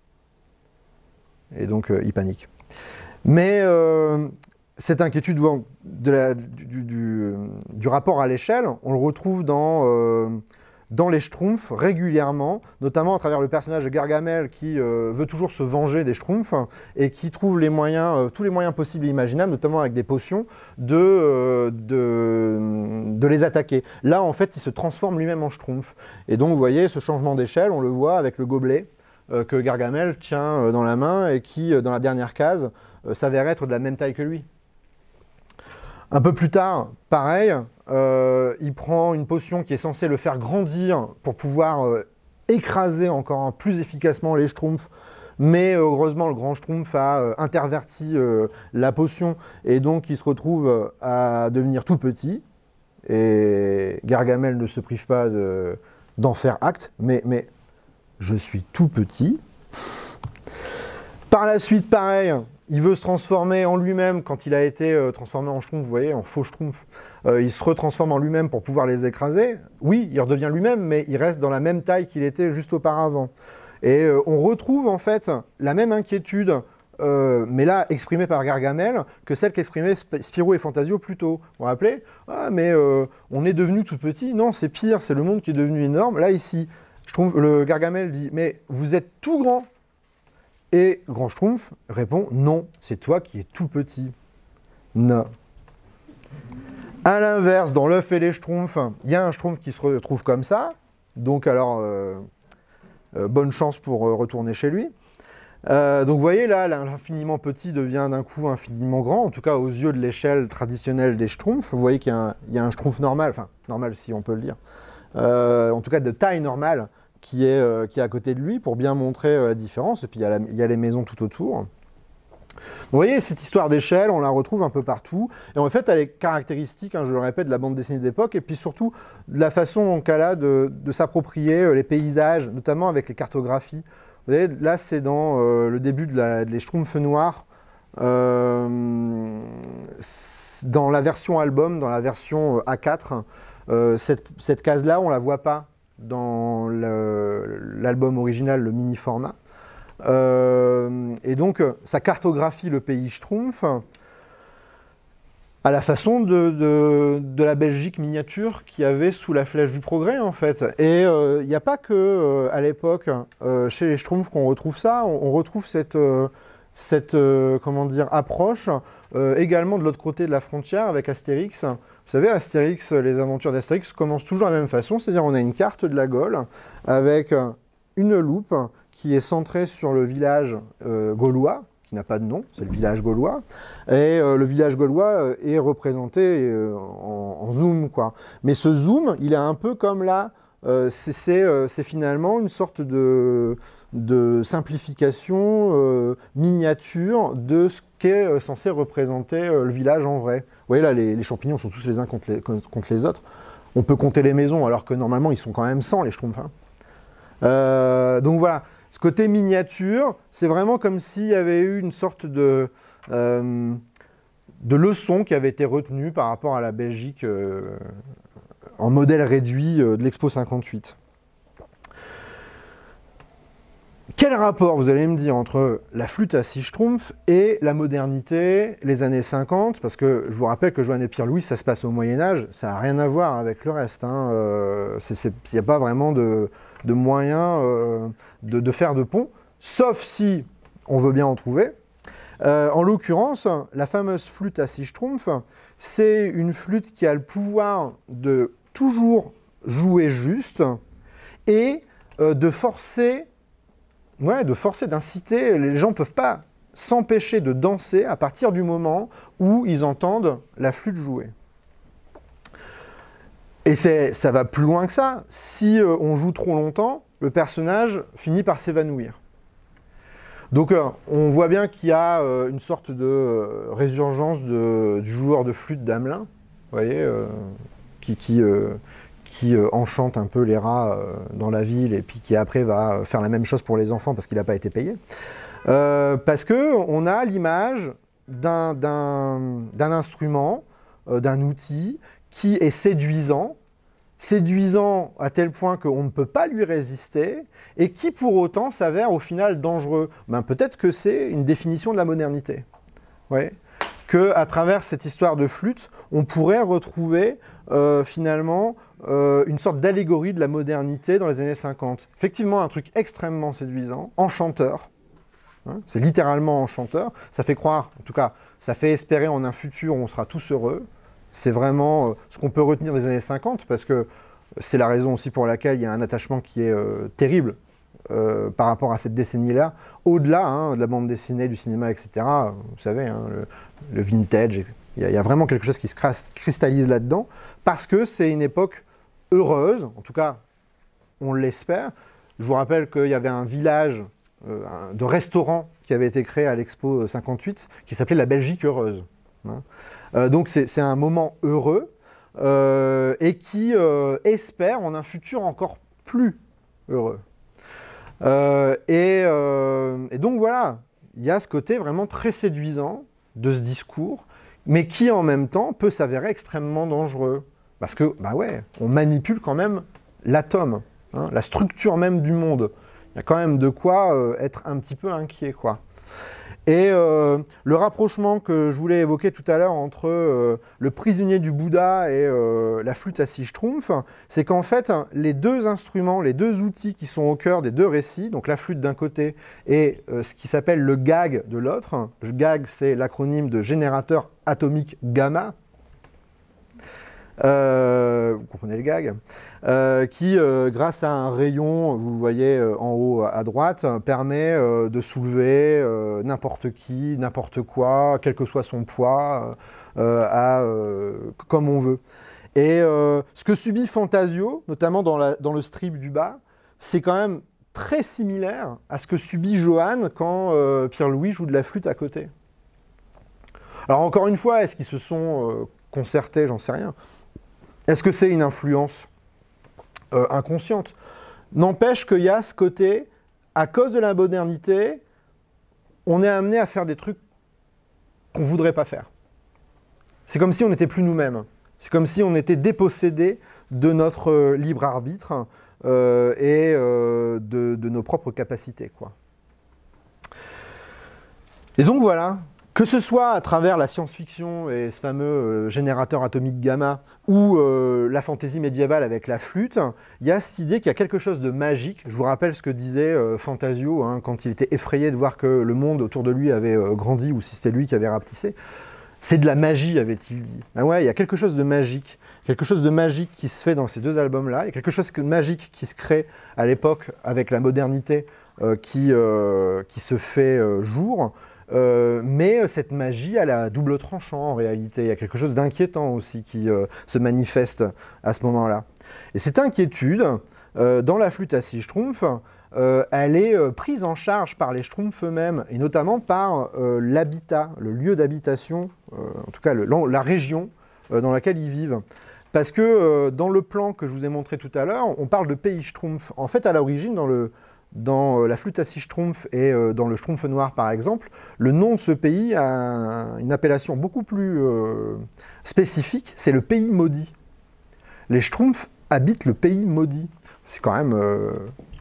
Et donc, euh, il panique. Mais euh, cette inquiétude de la, du, du, du rapport à l'échelle, on le retrouve dans... Euh, dans les Schtroumpfs régulièrement, notamment à travers le personnage de Gargamel qui euh, veut toujours se venger des Schtroumpfs et qui trouve les moyens, euh, tous les moyens possibles et imaginables, notamment avec des potions, de, euh, de, de les attaquer. Là, en fait, il se transforme lui-même en Schtroumpf. Et donc, vous voyez, ce changement d'échelle, on le voit avec le gobelet euh, que Gargamel tient euh, dans la main et qui, euh, dans la dernière case, euh, s'avère être de la même taille que lui. Un peu plus tard, pareil, euh, il prend une potion qui est censée le faire grandir pour pouvoir euh, écraser encore plus efficacement les Schtroumpfs. Mais euh, heureusement, le grand Schtroumpf a euh, interverti euh, la potion et donc il se retrouve euh, à devenir tout petit. Et Gargamel ne se prive pas de, d'en faire acte, mais, mais je suis tout petit. Par la suite, pareil. Il veut se transformer en lui-même quand il a été euh, transformé en Schtroumpf, vous voyez, en faux Schtroumpf. Euh, il se retransforme en lui-même pour pouvoir les écraser. Oui, il redevient lui-même, mais il reste dans la même taille qu'il était juste auparavant. Et euh, on retrouve en fait la même inquiétude, euh, mais là exprimée par Gargamel, que celle qu'exprimaient Spirou et Fantasio plus tôt. Vous vous rappelez? Ah, mais euh, on est devenu tout petit. Non, c'est pire, c'est le monde qui est devenu énorme. Là, ici, je trouve, le Gargamel dit, mais vous êtes tout grand. Et Grand Schtroumpf répond « Non, c'est toi qui es tout petit. » Non. À l'inverse, dans l'œuf et les Schtroumpfs, il y a un Schtroumpf qui se retrouve comme ça. Donc alors, euh, euh, bonne chance pour euh, retourner chez lui. Euh, donc vous voyez là, l'infiniment petit devient d'un coup infiniment grand, en tout cas aux yeux de l'échelle traditionnelle des Schtroumpfs. Vous voyez qu'il y a un, il y a un Schtroumpf normal, enfin normal si on peut le dire, euh, en tout cas de taille normale, Qui est, euh, qui est à côté de lui pour bien montrer euh, la différence. Et puis il y, y a les maisons tout autour. Donc, vous voyez, cette histoire d'échelle, on la retrouve un peu partout. Et en fait, elle est caractéristique, hein, je le répète, de la bande dessinée d'époque. Et puis surtout, de la façon qu'elle a de, de s'approprier euh, les paysages, notamment avec les cartographies. Vous voyez, là, c'est dans euh, le début de, la, de les Schtroumpfs noirs. Euh, dans la version album, dans la version A quatre, euh, cette, cette case-là, on ne la voit pas dans l'album original, le mini-format. Euh, et donc, ça cartographie le pays Schtroumpf à la façon de, de, de la Belgique miniature qu'il y avait sous la flèche du progrès, en fait. Et il euh, n'y a pas que euh, à l'époque, euh, chez les Schtroumpfs, qu'on retrouve ça. On, on retrouve cette, euh, cette euh, comment dire, approche euh, également de l'autre côté de la frontière avec Astérix. Vous savez, Astérix, les aventures d'Astérix commencent toujours de la même façon, c'est-à-dire on a une carte de la Gaule avec une loupe qui est centrée sur le village euh, gaulois, qui n'a pas de nom, c'est le village gaulois, et euh, le village gaulois euh, est représenté euh, en, en zoom, quoi. Mais ce zoom, il est un peu comme là, euh, c'est euh, finalement une sorte de, de simplification euh, miniature de ce qu'est euh, censé représenter euh, le village en vrai. Vous voyez là, les, les champignons sont tous les uns contre les, contre les autres. On peut compter les maisons, alors que normalement, ils sont quand même cent, les Schtroumpfs. Hein. Euh, donc voilà, ce côté miniature, c'est vraiment comme s'il y avait eu une sorte de, euh, de leçon qui avait été retenue par rapport à la Belgique euh, en modèle réduit euh, de l'Expo cinquante-huit. Quel rapport, vous allez me dire, entre la flûte à six Schtroumpfs et la modernité, les années cinquante? Parce que je vous rappelle que Johann et Pierre Louis, ça se passe au Moyen-Âge, ça n'a rien à voir avec le reste. Hein. Euh, il n'y a pas vraiment de, de moyen euh, de, de faire de pont, sauf si on veut bien en trouver. Euh, en l'occurrence, la fameuse flûte à six Schtroumpfs, c'est une flûte qui a le pouvoir de toujours jouer juste et euh, de forcer... Ouais, de forcer, d'inciter, les gens ne peuvent pas s'empêcher de danser à partir du moment où ils entendent la flûte jouer. Et ça va plus loin que ça. Si euh, on joue trop longtemps, le personnage finit par s'évanouir. Donc euh, on voit bien qu'il y a euh, une sorte de euh, résurgence de, du joueur de flûte d'Hamelin, vous voyez, euh, qui... qui euh, qui euh, enchante un peu les rats euh, dans la ville et puis qui après va faire la même chose pour les enfants parce qu'il n'a pas été payé. Euh, parce qu'on a l'image d'un instrument, euh, d'un outil qui est séduisant, séduisant à tel point qu'on ne peut pas lui résister, et qui pour autant s'avère au final dangereux. Ben, peut-être que c'est une définition de la modernité. Ouais. Qu'à travers cette histoire de flûte, on pourrait retrouver euh, finalement euh, une sorte d'allégorie de la modernité dans les années cinquante. Effectivement, un truc extrêmement séduisant, enchanteur. Hein, c'est littéralement enchanteur. Ça fait croire, en tout cas, ça fait espérer en un futur où on sera tous heureux. C'est vraiment euh, ce qu'on peut retenir des années cinquante, parce que c'est la raison aussi pour laquelle il y a un attachement qui est euh, terrible euh, par rapport à cette décennie-là, au-delà hein, de la bande dessinée, du cinéma, et cetera. Vous savez, hein, le, le vintage, il y, y a vraiment quelque chose qui se cristallise là-dedans, parce que c'est une époque heureuse, en tout cas, on l'espère. Je vous rappelle qu'il y avait un village euh, un, de restaurants qui avait été créé à l'Expo cinquante-huit, qui s'appelait la Belgique heureuse. Hein. Euh, donc c'est un moment heureux euh, et qui euh, espère en un futur encore plus heureux. Euh, et, euh, et donc voilà, il y a ce côté vraiment très séduisant de ce discours, mais qui en même temps peut s'avérer extrêmement dangereux. Parce que, bah ouais, on manipule quand même l'atome, hein, la structure même du monde. Il y a quand même de quoi euh, être un petit peu inquiet, quoi. Et euh, le rapprochement que je voulais évoquer tout à l'heure entre euh, le prisonnier du Bouddha et euh, la flûte à six schtroumpfs, c'est qu'en fait, les deux instruments, les deux outils qui sont au cœur des deux récits, donc la flûte d'un côté et euh, ce qui s'appelle le gag de l'autre, le gag c'est l'acronyme de générateur atomique gamma, Euh, vous comprenez le gag, euh, qui, euh, grâce à un rayon, vous le voyez euh, en haut à droite, permet euh, de soulever euh, n'importe qui, n'importe quoi, quel que soit son poids, euh, à, euh, comme on veut. Et euh, ce que subit Fantasio, notamment dans, la, dans le strip du bas, c'est quand même très similaire à ce que subit Johan quand euh, Pierre-Louis joue de la flûte à côté. Alors encore une fois, est-ce qu'ils se sont euh, concertés? J'en sais rien. Est-ce que c'est une influence euh, inconsciente? N'empêche qu'il y a ce côté, à cause de la modernité, on est amené à faire des trucs qu'on ne voudrait pas faire. C'est comme si on n'était plus nous-mêmes. C'est comme si on était dépossédé de notre euh, libre arbitre euh, et euh, de, de nos propres capacités, quoi. Et donc voilà. Que ce soit à travers la science-fiction et ce fameux euh, générateur atomique gamma ou euh, la fantaisie médiévale avec la flûte, il y a cette idée qu'il y a quelque chose de magique. Je vous rappelle ce que disait euh, Fantasio hein, quand il était effrayé de voir que le monde autour de lui avait euh, grandi ou si c'était lui qui avait rapetissé. C'est de la magie, avait-il dit. Ben ouais, il y a quelque chose de magique. Quelque chose de magique qui se fait dans ces deux albums-là. Il y a quelque chose de magique qui se crée à l'époque avec la modernité euh, qui, euh, qui se fait euh, jour. Euh, mais cette magie, elle a double tranchant en réalité. Il y a quelque chose d'inquiétant aussi qui euh, se manifeste à ce moment-là. Et cette inquiétude, euh, dans la flûte à six schtroumpfs, euh, elle est euh, prise en charge par les schtroumpfs eux-mêmes, et notamment par euh, l'habitat, le lieu d'habitation, euh, en tout cas le, la région euh, dans laquelle ils vivent. Parce que euh, dans le plan que je vous ai montré tout à l'heure, on parle de pays schtroumpf. En fait, à l'origine, dans le Dans la flûte à six schtroumpfs et dans le schtroumpf noir, par exemple, le nom de ce pays a une appellation beaucoup plus euh, spécifique, c'est le pays maudit. Les schtroumpfs habitent le pays maudit. C'est quand même... Euh,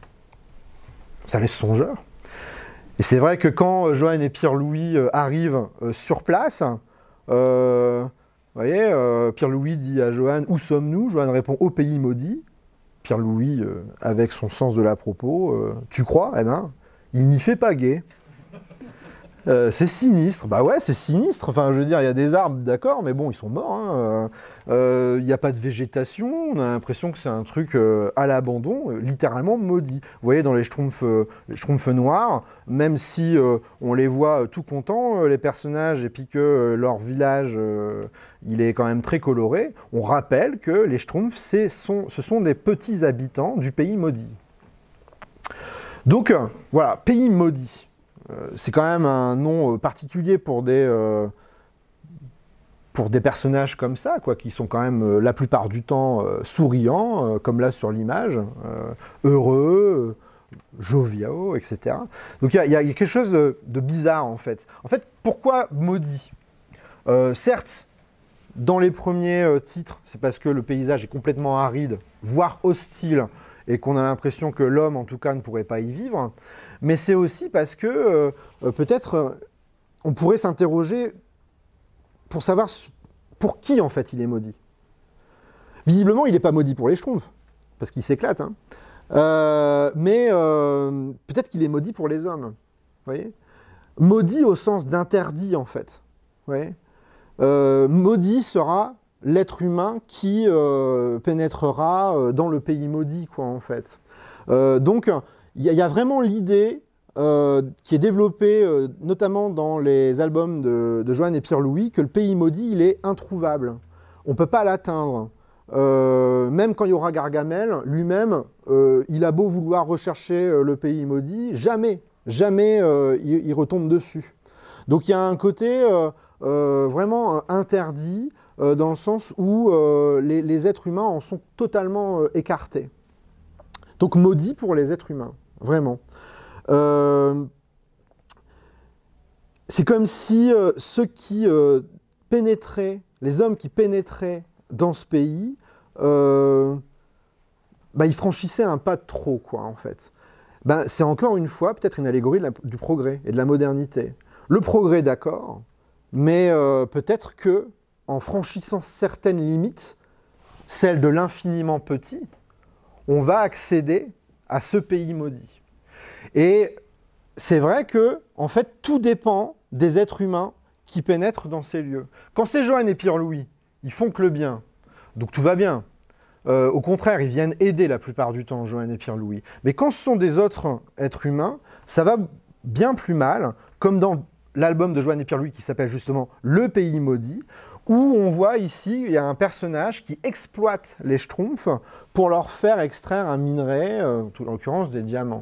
ça laisse songeur. Et c'est vrai que quand Johan et Pierre-Louis euh, arrivent euh, sur place, euh, vous voyez, euh, Pierre-Louis dit à Johan « Où sommes-nous » Johan répond « Au pays maudit ». Pierre-Louis, euh, avec son sens de la propos, euh, tu crois? Eh ben, il n'y fait pas gai. Euh, c'est sinistre. Bah ouais, c'est sinistre. Enfin, je veux dire, il y a des arbres, d'accord, mais bon, ils sont morts. Hein. Euh, il n'y a pas de végétation. On a l'impression que c'est un truc euh, à l'abandon, euh, littéralement maudit. Vous voyez, dans les schtroumpfs, euh, les schtroumpfs noirs, même si euh, on les voit euh, tout contents, euh, les personnages, et puis que euh, leur village, euh, il est quand même très coloré, on rappelle que les schtroumpfs, sont, ce sont des petits habitants du pays maudit. Donc, euh, voilà, pays maudit. C'est quand même un nom particulier pour des, euh, pour des personnages comme ça, quoi, qui sont quand même euh, la plupart du temps euh, souriants, euh, comme là sur l'image, euh, heureux, joviaux, et cetera. Donc il y, y a quelque chose de, de bizarre en fait. En fait, pourquoi maudit? euh, Certes, dans les premiers euh, titres, c'est parce que le paysage est complètement aride, voire hostile, et qu'on a l'impression que l'homme, en tout cas, ne pourrait pas y vivre. Mais c'est aussi parce que euh, peut-être euh, on pourrait s'interroger pour savoir pour qui, en fait, il est maudit. Visiblement, il n'est pas maudit pour les Schtroumpfs, parce qu'il s'éclate. Hein. Euh, mais euh, peut-être qu'il est maudit pour les hommes. Vous voyez ? Maudit au sens d'interdit, en fait. Vous voyez ? Euh, maudit sera l'être humain qui euh, pénétrera euh, dans le pays maudit, quoi, en fait. Euh, donc, il y, y a vraiment l'idée euh, qui est développée, euh, notamment dans les albums de, de Johann et Pierre Louis, que le pays maudit, il est introuvable. On ne peut pas l'atteindre. Euh, même quand il y aura Gargamel, lui-même, euh, il a beau vouloir rechercher euh, le pays maudit, jamais, jamais euh, il, il retombe dessus. Donc il y a un côté euh, euh, vraiment interdit, euh, dans le sens où euh, les, les êtres humains en sont totalement euh, écartés. Donc maudit pour les êtres humains, vraiment. Euh, c'est comme si euh, ceux qui euh, pénétraient, les hommes qui pénétraient dans ce pays, euh, bah, ils franchissaient un pas de trop, quoi, en fait. Ben, c'est encore une fois peut-être une allégorie de la, du progrès et de la modernité. Le progrès, d'accord, mais euh, peut-être que en franchissant certaines limites, celles de l'infiniment petit, on va accéder à ce pays maudit. Et c'est vrai que, en fait, tout dépend des êtres humains qui pénètrent dans ces lieux. Quand c'est Johann et Pierre Louis, ils font que le bien, donc tout va bien. Euh, au contraire, ils viennent aider la plupart du temps, Johann et Pierre Louis. Mais quand ce sont des autres êtres humains, ça va bien plus mal, comme dans l'album de Johann et Pierre Louis qui s'appelle justement « Le pays maudit », où on voit ici, il y a un personnage qui exploite les Schtroumpfs pour leur faire extraire un minerai, euh, en l'occurrence des diamants.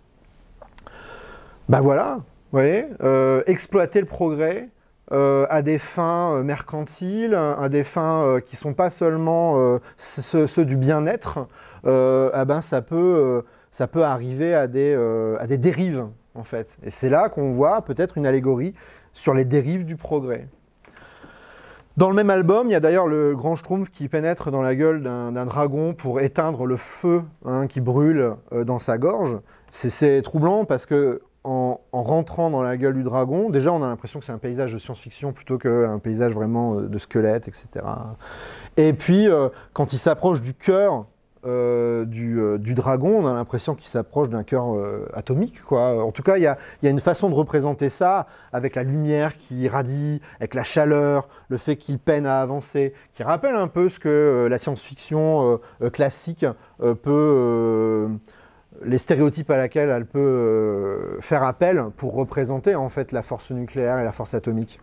Ben voilà, vous voyez, euh, exploiter le progrès, Euh, à des fins euh, mercantiles, à des fins euh, qui ne sont pas seulement euh, ceux, ceux du bien-être, euh, eh ben, ça, peut, euh, ça peut arriver à des, euh, à des dérives, en fait. Et c'est là qu'on voit peut-être une allégorie sur les dérives du progrès. Dans le même album, il y a d'ailleurs le grand Schtroumpf qui pénètre dans la gueule d'un dragon pour éteindre le feu, hein, qui brûle euh, dans sa gorge. C'est troublant parce que En, en rentrant dans la gueule du dragon, déjà on a l'impression que c'est un paysage de science-fiction plutôt qu'un paysage vraiment de squelette, et cetera. Et puis euh, quand il s'approche du cœur euh, du, euh, du dragon, on a l'impression qu'il s'approche d'un cœur euh, atomique, quoi. En tout cas, il y a, y a une façon de représenter ça avec la lumière qui irradie, avec la chaleur, le fait qu'il peine à avancer, qui rappelle un peu ce que euh, la science-fiction euh, classique euh, peut... Euh, les stéréotypes à laquelle elle peut euh, faire appel pour représenter en fait la force nucléaire et la force atomique.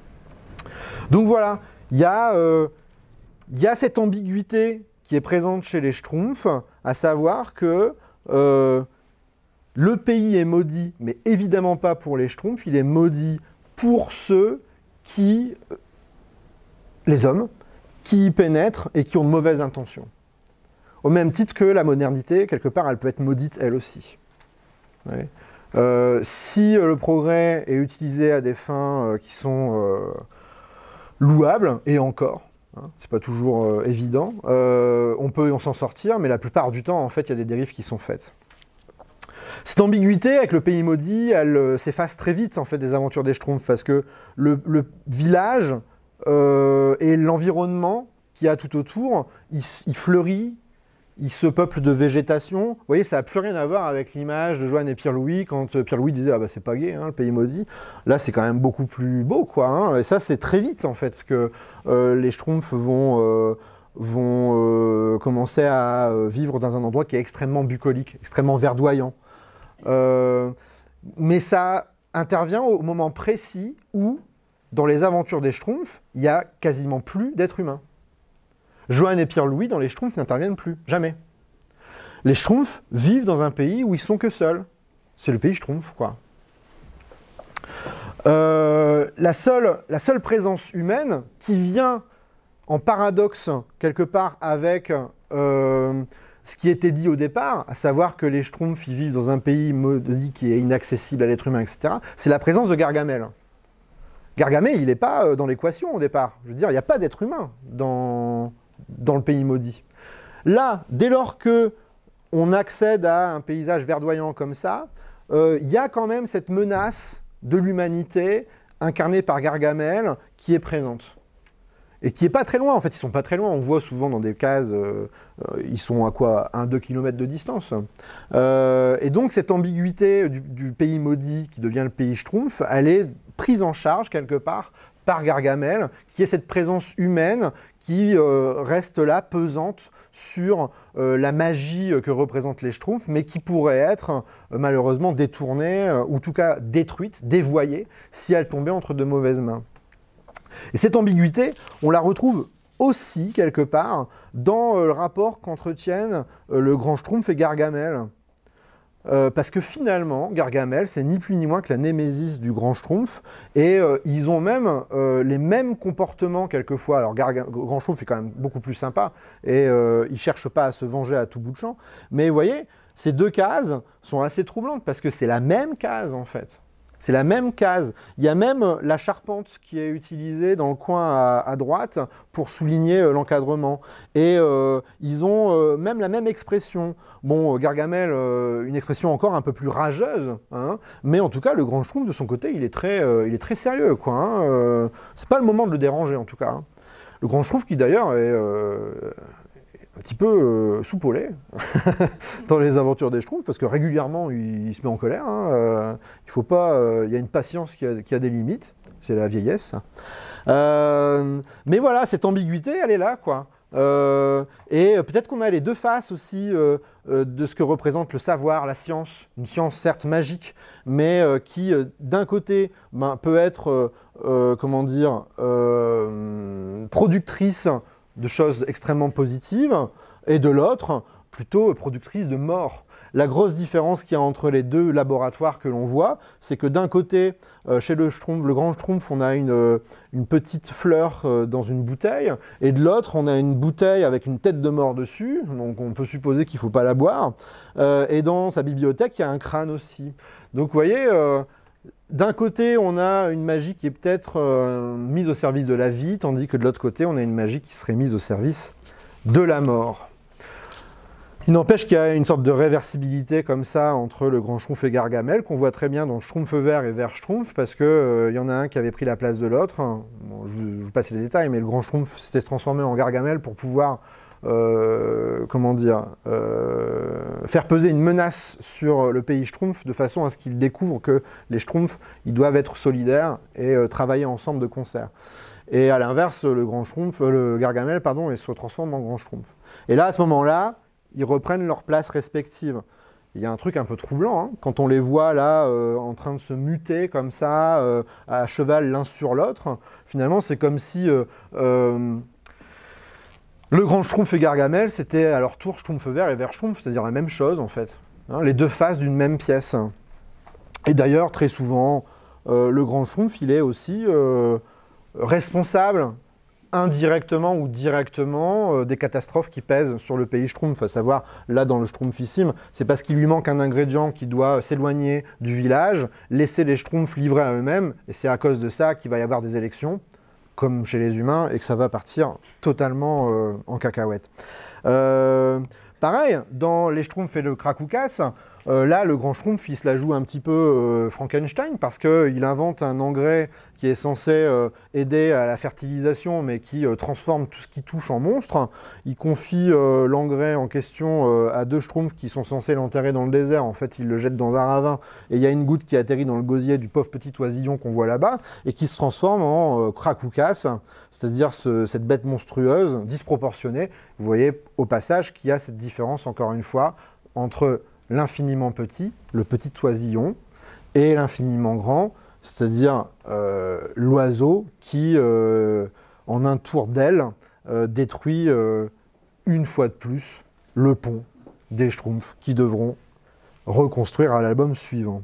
Donc voilà, il y, euh, y a cette ambiguïté qui est présente chez les Schtroumpfs, à savoir que euh, le pays est maudit, mais évidemment pas pour les Schtroumpfs, il est maudit pour ceux qui, les hommes, qui y pénètrent et qui ont de mauvaises intentions. Au même titre que la modernité, quelque part, elle peut être maudite elle aussi. Ouais. Euh, si euh, le progrès est utilisé à des fins euh, qui sont euh, louables, et encore, hein, c'est pas toujours euh, évident, euh, on peut s'en sortir, mais la plupart du temps, en fait, il y a des dérives qui sont faites. Cette ambiguïté avec le pays maudit, elle euh, s'efface très vite, en fait, des aventures des Schtroumpfs, parce que le, le village euh, et l'environnement qu'il y a tout autour, il, il fleurit, il se peuple de végétation. Vous voyez, ça n'a plus rien à voir avec l'image de Johann et Pierre Louis, quand Pierre Louis disait « Ah bah c'est pas gai, hein, le pays maudit ». Là, c'est quand même beaucoup plus beau, quoi. Hein. Et ça, c'est très vite, en fait, que euh, les Schtroumpfs vont, euh, vont euh, commencer à vivre dans un endroit qui est extrêmement bucolique, extrêmement verdoyant. Euh, mais ça intervient au moment précis où, dans les aventures des Schtroumpfs, il n'y a quasiment plus d'êtres humains. Johann et Pierre Louis, dans les Schtroumpfs, n'interviennent plus, jamais. Les Schtroumpfs vivent dans un pays où ils sont que seuls. C'est le pays Schtroumpf, quoi. Euh, la, seule, la seule présence humaine qui vient en paradoxe, quelque part, avec euh, ce qui était dit au départ, à savoir que les Schtroumpfs ils vivent dans un pays maudit qui est inaccessible à l'être humain, et cetera, c'est la présence de Gargamel. Gargamel, il n'est pas dans l'équation au départ. Je veux dire, il n'y a pas d'être humain dans, dans le pays maudit. Là, dès lors que on accède à un paysage verdoyant comme ça, euh, il y a quand même cette menace de l'humanité incarnée par Gargamel qui est présente. Et qui n'est pas très loin, en fait, ils ne sont pas très loin. On voit souvent dans des cases, euh, euh, ils sont à quoi, un à deux kilomètres de distance. Euh, et donc cette ambiguïté du, du pays maudit qui devient le pays Schtroumpf, elle est prise en charge quelque part par Gargamel, qui est cette présence humaine qui euh, reste là, pesante sur euh, la magie que représentent les Schtroumpfs, mais qui pourrait être euh, malheureusement détournée, euh, ou en tout cas détruite, dévoyée, si elle tombait entre de mauvaises mains. Et cette ambiguïté, on la retrouve aussi quelque part dans euh, le rapport qu'entretiennent euh, le grand Schtroumpf et Gargamel. Euh, parce que finalement, Gargamel, c'est ni plus ni moins que la némésis du grand Schtroumpf, et euh, ils ont même euh, les mêmes comportements quelquefois. Alors, Garga grand Schtroumpf est quand même beaucoup plus sympa, et euh, il ne cherche pas à se venger à tout bout de champ. Mais vous voyez, ces deux cases sont assez troublantes, parce que c'est la même case en fait. C'est la même case. Il y a même la charpente qui est utilisée dans le coin à, à droite pour souligner euh, l'encadrement. Et euh, ils ont euh, même la même expression. Bon, euh, Gargamel, euh, une expression encore un peu plus rageuse, hein, mais en tout cas, le grand Schtroumpf, de son côté, il est très, euh, il est très sérieux, quoi. Hein, euh, c'est pas le moment de le déranger, en tout cas. Hein. Le grand Schtroumpf qui, d'ailleurs, est... Euh, un petit peu euh, soupolé dans les aventures des Schtroumpfs, parce que régulièrement, il, il se met en colère. Hein, euh, il faut pas... Euh, il y a une patience qui a, qui a des limites, c'est la vieillesse. Euh, mais voilà, cette ambiguïté, elle est là, quoi. Euh, et peut-être qu'on a les deux faces aussi euh, euh, de ce que représente le savoir, la science. Une science certes magique, mais euh, qui, euh, d'un côté, ben, peut être, euh, euh, comment dire, euh, productrice de choses extrêmement positives, et de l'autre, plutôt productrice de mort. La grosse différence qu'il y a entre les deux laboratoires que l'on voit, c'est que d'un côté, euh, chez le Schtroumpf, le grand Schtroumpf, on a une, euh, une petite fleur euh, dans une bouteille, et de l'autre, on a une bouteille avec une tête de mort dessus, donc on peut supposer qu'il ne faut pas la boire, euh, et dans sa bibliothèque, il y a un crâne aussi. Donc vous voyez, euh, d'un côté, on a une magie qui est peut-être euh, mise au service de la vie, tandis que de l'autre côté, on a une magie qui serait mise au service de la mort. Il n'empêche qu'il y a une sorte de réversibilité comme ça entre le grand Schtroumpf et Gargamel, qu'on voit très bien dans Schtroumpf vert et vert Schtroumpf, parce qu'il euh, y en a un qui avait pris la place de l'autre. Bon, je ne vous passe les détails, mais le grand Schtroumpf s'était transformé en Gargamel pour pouvoir... Euh, comment dire, euh, faire peser une menace sur le pays Schtroumpf de façon à ce qu'ils découvrent que les Schtroumpfs, ils doivent être solidaires et euh, travailler ensemble de concert. Et à l'inverse, le grand Schtroumpf, le Gargamel, pardon, il se transforme en grand Schtroumpf. Et là, à ce moment-là, ils reprennent leurs places respectives. Il y a un truc un peu troublant, hein, quand on les voit là, euh, en train de se muter comme ça, euh, à cheval l'un sur l'autre. Finalement, c'est comme si... Euh, euh, Le grand Schtroumpf et Gargamel, c'était à leur tour Schtroumpf vert et vert Schtroumpf, c'est-à-dire la même chose en fait. Hein, les deux faces d'une même pièce. Et d'ailleurs, très souvent, euh, le grand Schtroumpf, il est aussi euh, responsable, indirectement ou directement, euh, des catastrophes qui pèsent sur le pays Schtroumpf. À savoir, là dans le Schtroumpfissime, c'est parce qu'il lui manque un ingrédient qui doit s'éloigner du village, laisser les Schtroumpfs livrés à eux-mêmes, et c'est à cause de ça qu'il va y avoir des élections, comme chez les humains, et que ça va partir totalement euh, en cacahuète. Euh, pareil, dans les Schtroumpfs et le Krakoukas, euh, là, le grand Schtroumpf, il se la joue un petit peu euh, Frankenstein, parce qu'il invente un engrais qui est censé euh, aider à la fertilisation, mais qui euh, transforme tout ce qui touche en monstre. Il confie euh, l'engrais en question euh, à deux Schtroumpfs qui sont censés l'enterrer dans le désert. En fait, il le jette dans un ravin, et il y a une goutte qui atterrit dans le gosier du pauvre petit oisillon qu'on voit là-bas, et qui se transforme en euh, Krakoukas, c'est-à-dire ce, cette bête monstrueuse, disproportionnée. Vous voyez au passage qu'il y a cette différence, encore une fois, entre l'infiniment petit, le petit oisillon, et l'infiniment grand, c'est-à-dire euh, l'oiseau qui, euh, en un tour d'aile, euh, détruit euh, une fois de plus le pont des Schtroumpfs qui devront reconstruire à l'album suivant.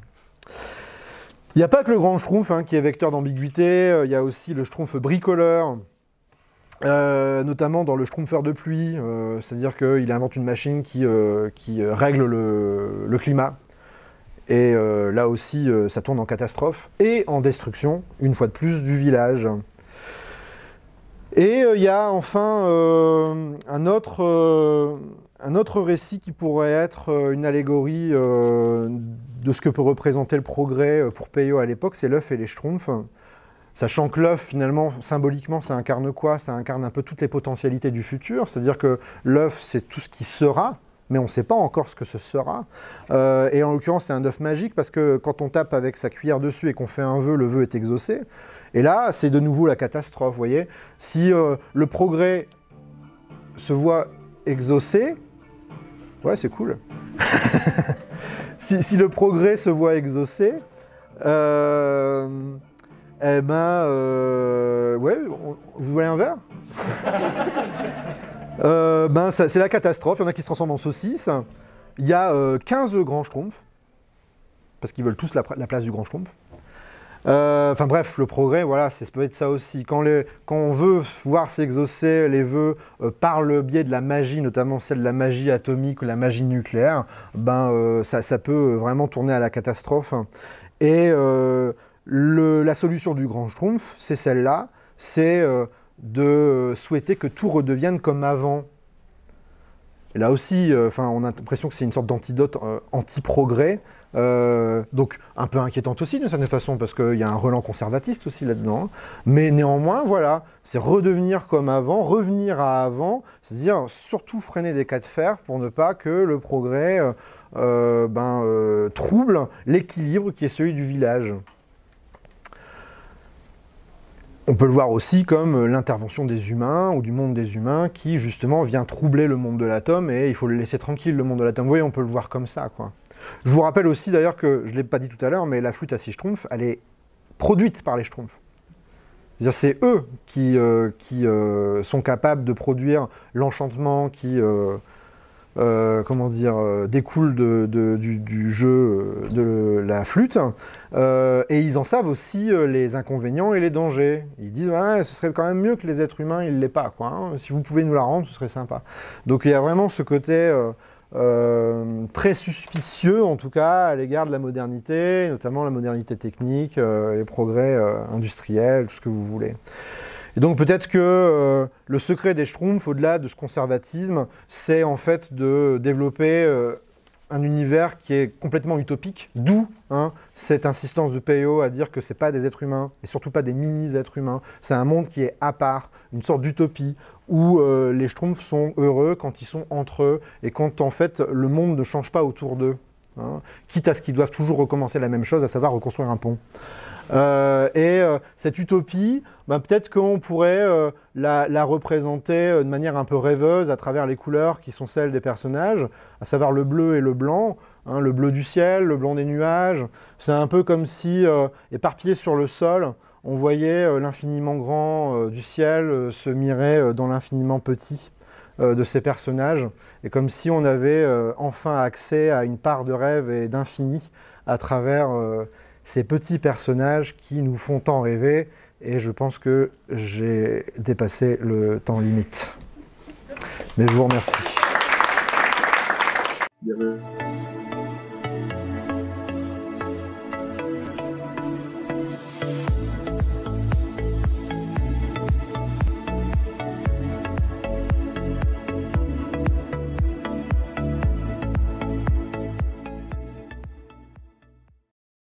Il n'y a pas que le grand Schtroumpf hein, qui est vecteur d'ambiguïté, il y a aussi le Schtroumpf bricoleur, Euh, notamment dans le Schtroumpfer de pluie, euh, c'est-à-dire qu'il invente une machine qui, euh, qui règle le, le climat. Et euh, là aussi, euh, ça tourne en catastrophe et en destruction, une fois de plus, du village. Et il euh, y a enfin euh, un, autre, euh, un autre récit qui pourrait être euh, une allégorie euh, de ce que peut représenter le progrès pour Peyo à l'époque, c'est l'œuf et les Schtroumpfs. Sachant que l'œuf, finalement, symboliquement, ça incarne quoi? Ça incarne un peu toutes les potentialités du futur. C'est-à-dire que l'œuf, c'est tout ce qui sera, mais on ne sait pas encore ce que ce sera. Euh, et en l'occurrence, c'est un œuf magique, parce que quand on tape avec sa cuillère dessus et qu'on fait un vœu, le vœu est exaucé. Et là, c'est de nouveau la catastrophe, vous voyez. Si euh, le progrès se voit exaucé, ouais, c'est cool. si, si le progrès se voit exaucé, euh, eh ben, euh, ouais, on, vous voulez un verre? euh, Ben, c'est la catastrophe. Il y en a qui se transforment en saucisses. Il y a euh, quinze grands schtroumpfs, parce qu'ils veulent tous la, la place du grand schtroumpf. Euh, enfin bref, le progrès, voilà, ça peut être ça aussi. Quand, les, quand on veut voir s'exaucer les vœux euh, par le biais de la magie, notamment celle de la magie atomique ou la magie nucléaire, ben, euh, ça, ça peut vraiment tourner à la catastrophe. Et euh, le, la solution du grand schtroumpf, c'est celle-là, c'est euh, de souhaiter que tout redevienne comme avant. Et là aussi, euh, on a l'impression que c'est une sorte d'antidote euh, anti-progrès. Euh, donc un peu inquiétante aussi d'une certaine façon, parce qu'il y a un relent conservatiste aussi là-dedans. Hein. Mais néanmoins, voilà, c'est redevenir comme avant, revenir à avant, c'est-à-dire surtout freiner des cas de fer pour ne pas que le progrès euh, euh, ben, euh, trouble l'équilibre qui est celui du village. On peut le voir aussi comme l'intervention des humains ou du monde des humains qui justement vient troubler le monde de l'atome et il faut le laisser tranquille, le monde de l'atome. Oui, on peut le voir comme ça, quoi. Je vous rappelle aussi d'ailleurs que, je ne l'ai pas dit tout à l'heure, mais la flûte à six schtroumpfs, elle est produite par les schtroumpfs. C'est-à-dire c'est eux qui, euh, qui euh, sont capables de produire l'enchantement qui euh, euh, comment dire, euh, découle de, de, du, du jeu de la flûte. Euh, et ils en savent aussi euh, les inconvénients et les dangers. Ils disent ouais, ce serait quand même mieux que les êtres humains, ils ne l'aient pas, quoi, hein. Si vous pouvez nous la rendre, ce serait sympa. Donc il y a vraiment ce côté... Euh, Euh, très suspicieux en tout cas à l'égard de la modernité, notamment la modernité technique, euh, les progrès euh, industriels, tout ce que vous voulez. Et donc peut-être que euh, le secret des Schtroumpfs, au-delà de ce conservatisme, c'est en fait de développer euh, un univers qui est complètement utopique, d'où hein, cette insistance de Peyo à dire que ce n'est pas des êtres humains, et surtout pas des mini-êtres humains, c'est un monde qui est à part, une sorte d'utopie, où euh, les Schtroumpfs sont heureux quand ils sont entre eux, et quand en fait le monde ne change pas autour d'eux, hein, quitte à ce qu'ils doivent toujours recommencer la même chose, à savoir reconstruire un pont. Euh, et euh, cette utopie, ben, peut-être qu'on pourrait euh, la, la représenter euh, de manière un peu rêveuse à travers les couleurs qui sont celles des personnages, à savoir le bleu et le blanc, hein, le bleu du ciel, le blanc des nuages. C'est un peu comme si, euh, éparpillé sur le sol, on voyait euh, l'infiniment grand euh, du ciel euh, se mirer euh, dans l'infiniment petit euh, de ces personnages, et comme si on avait euh, enfin accès à une part de rêve et d'infini à travers euh, ces petits personnages qui nous font tant rêver, et je pense que j'ai dépassé le temps limite. Mais je vous remercie.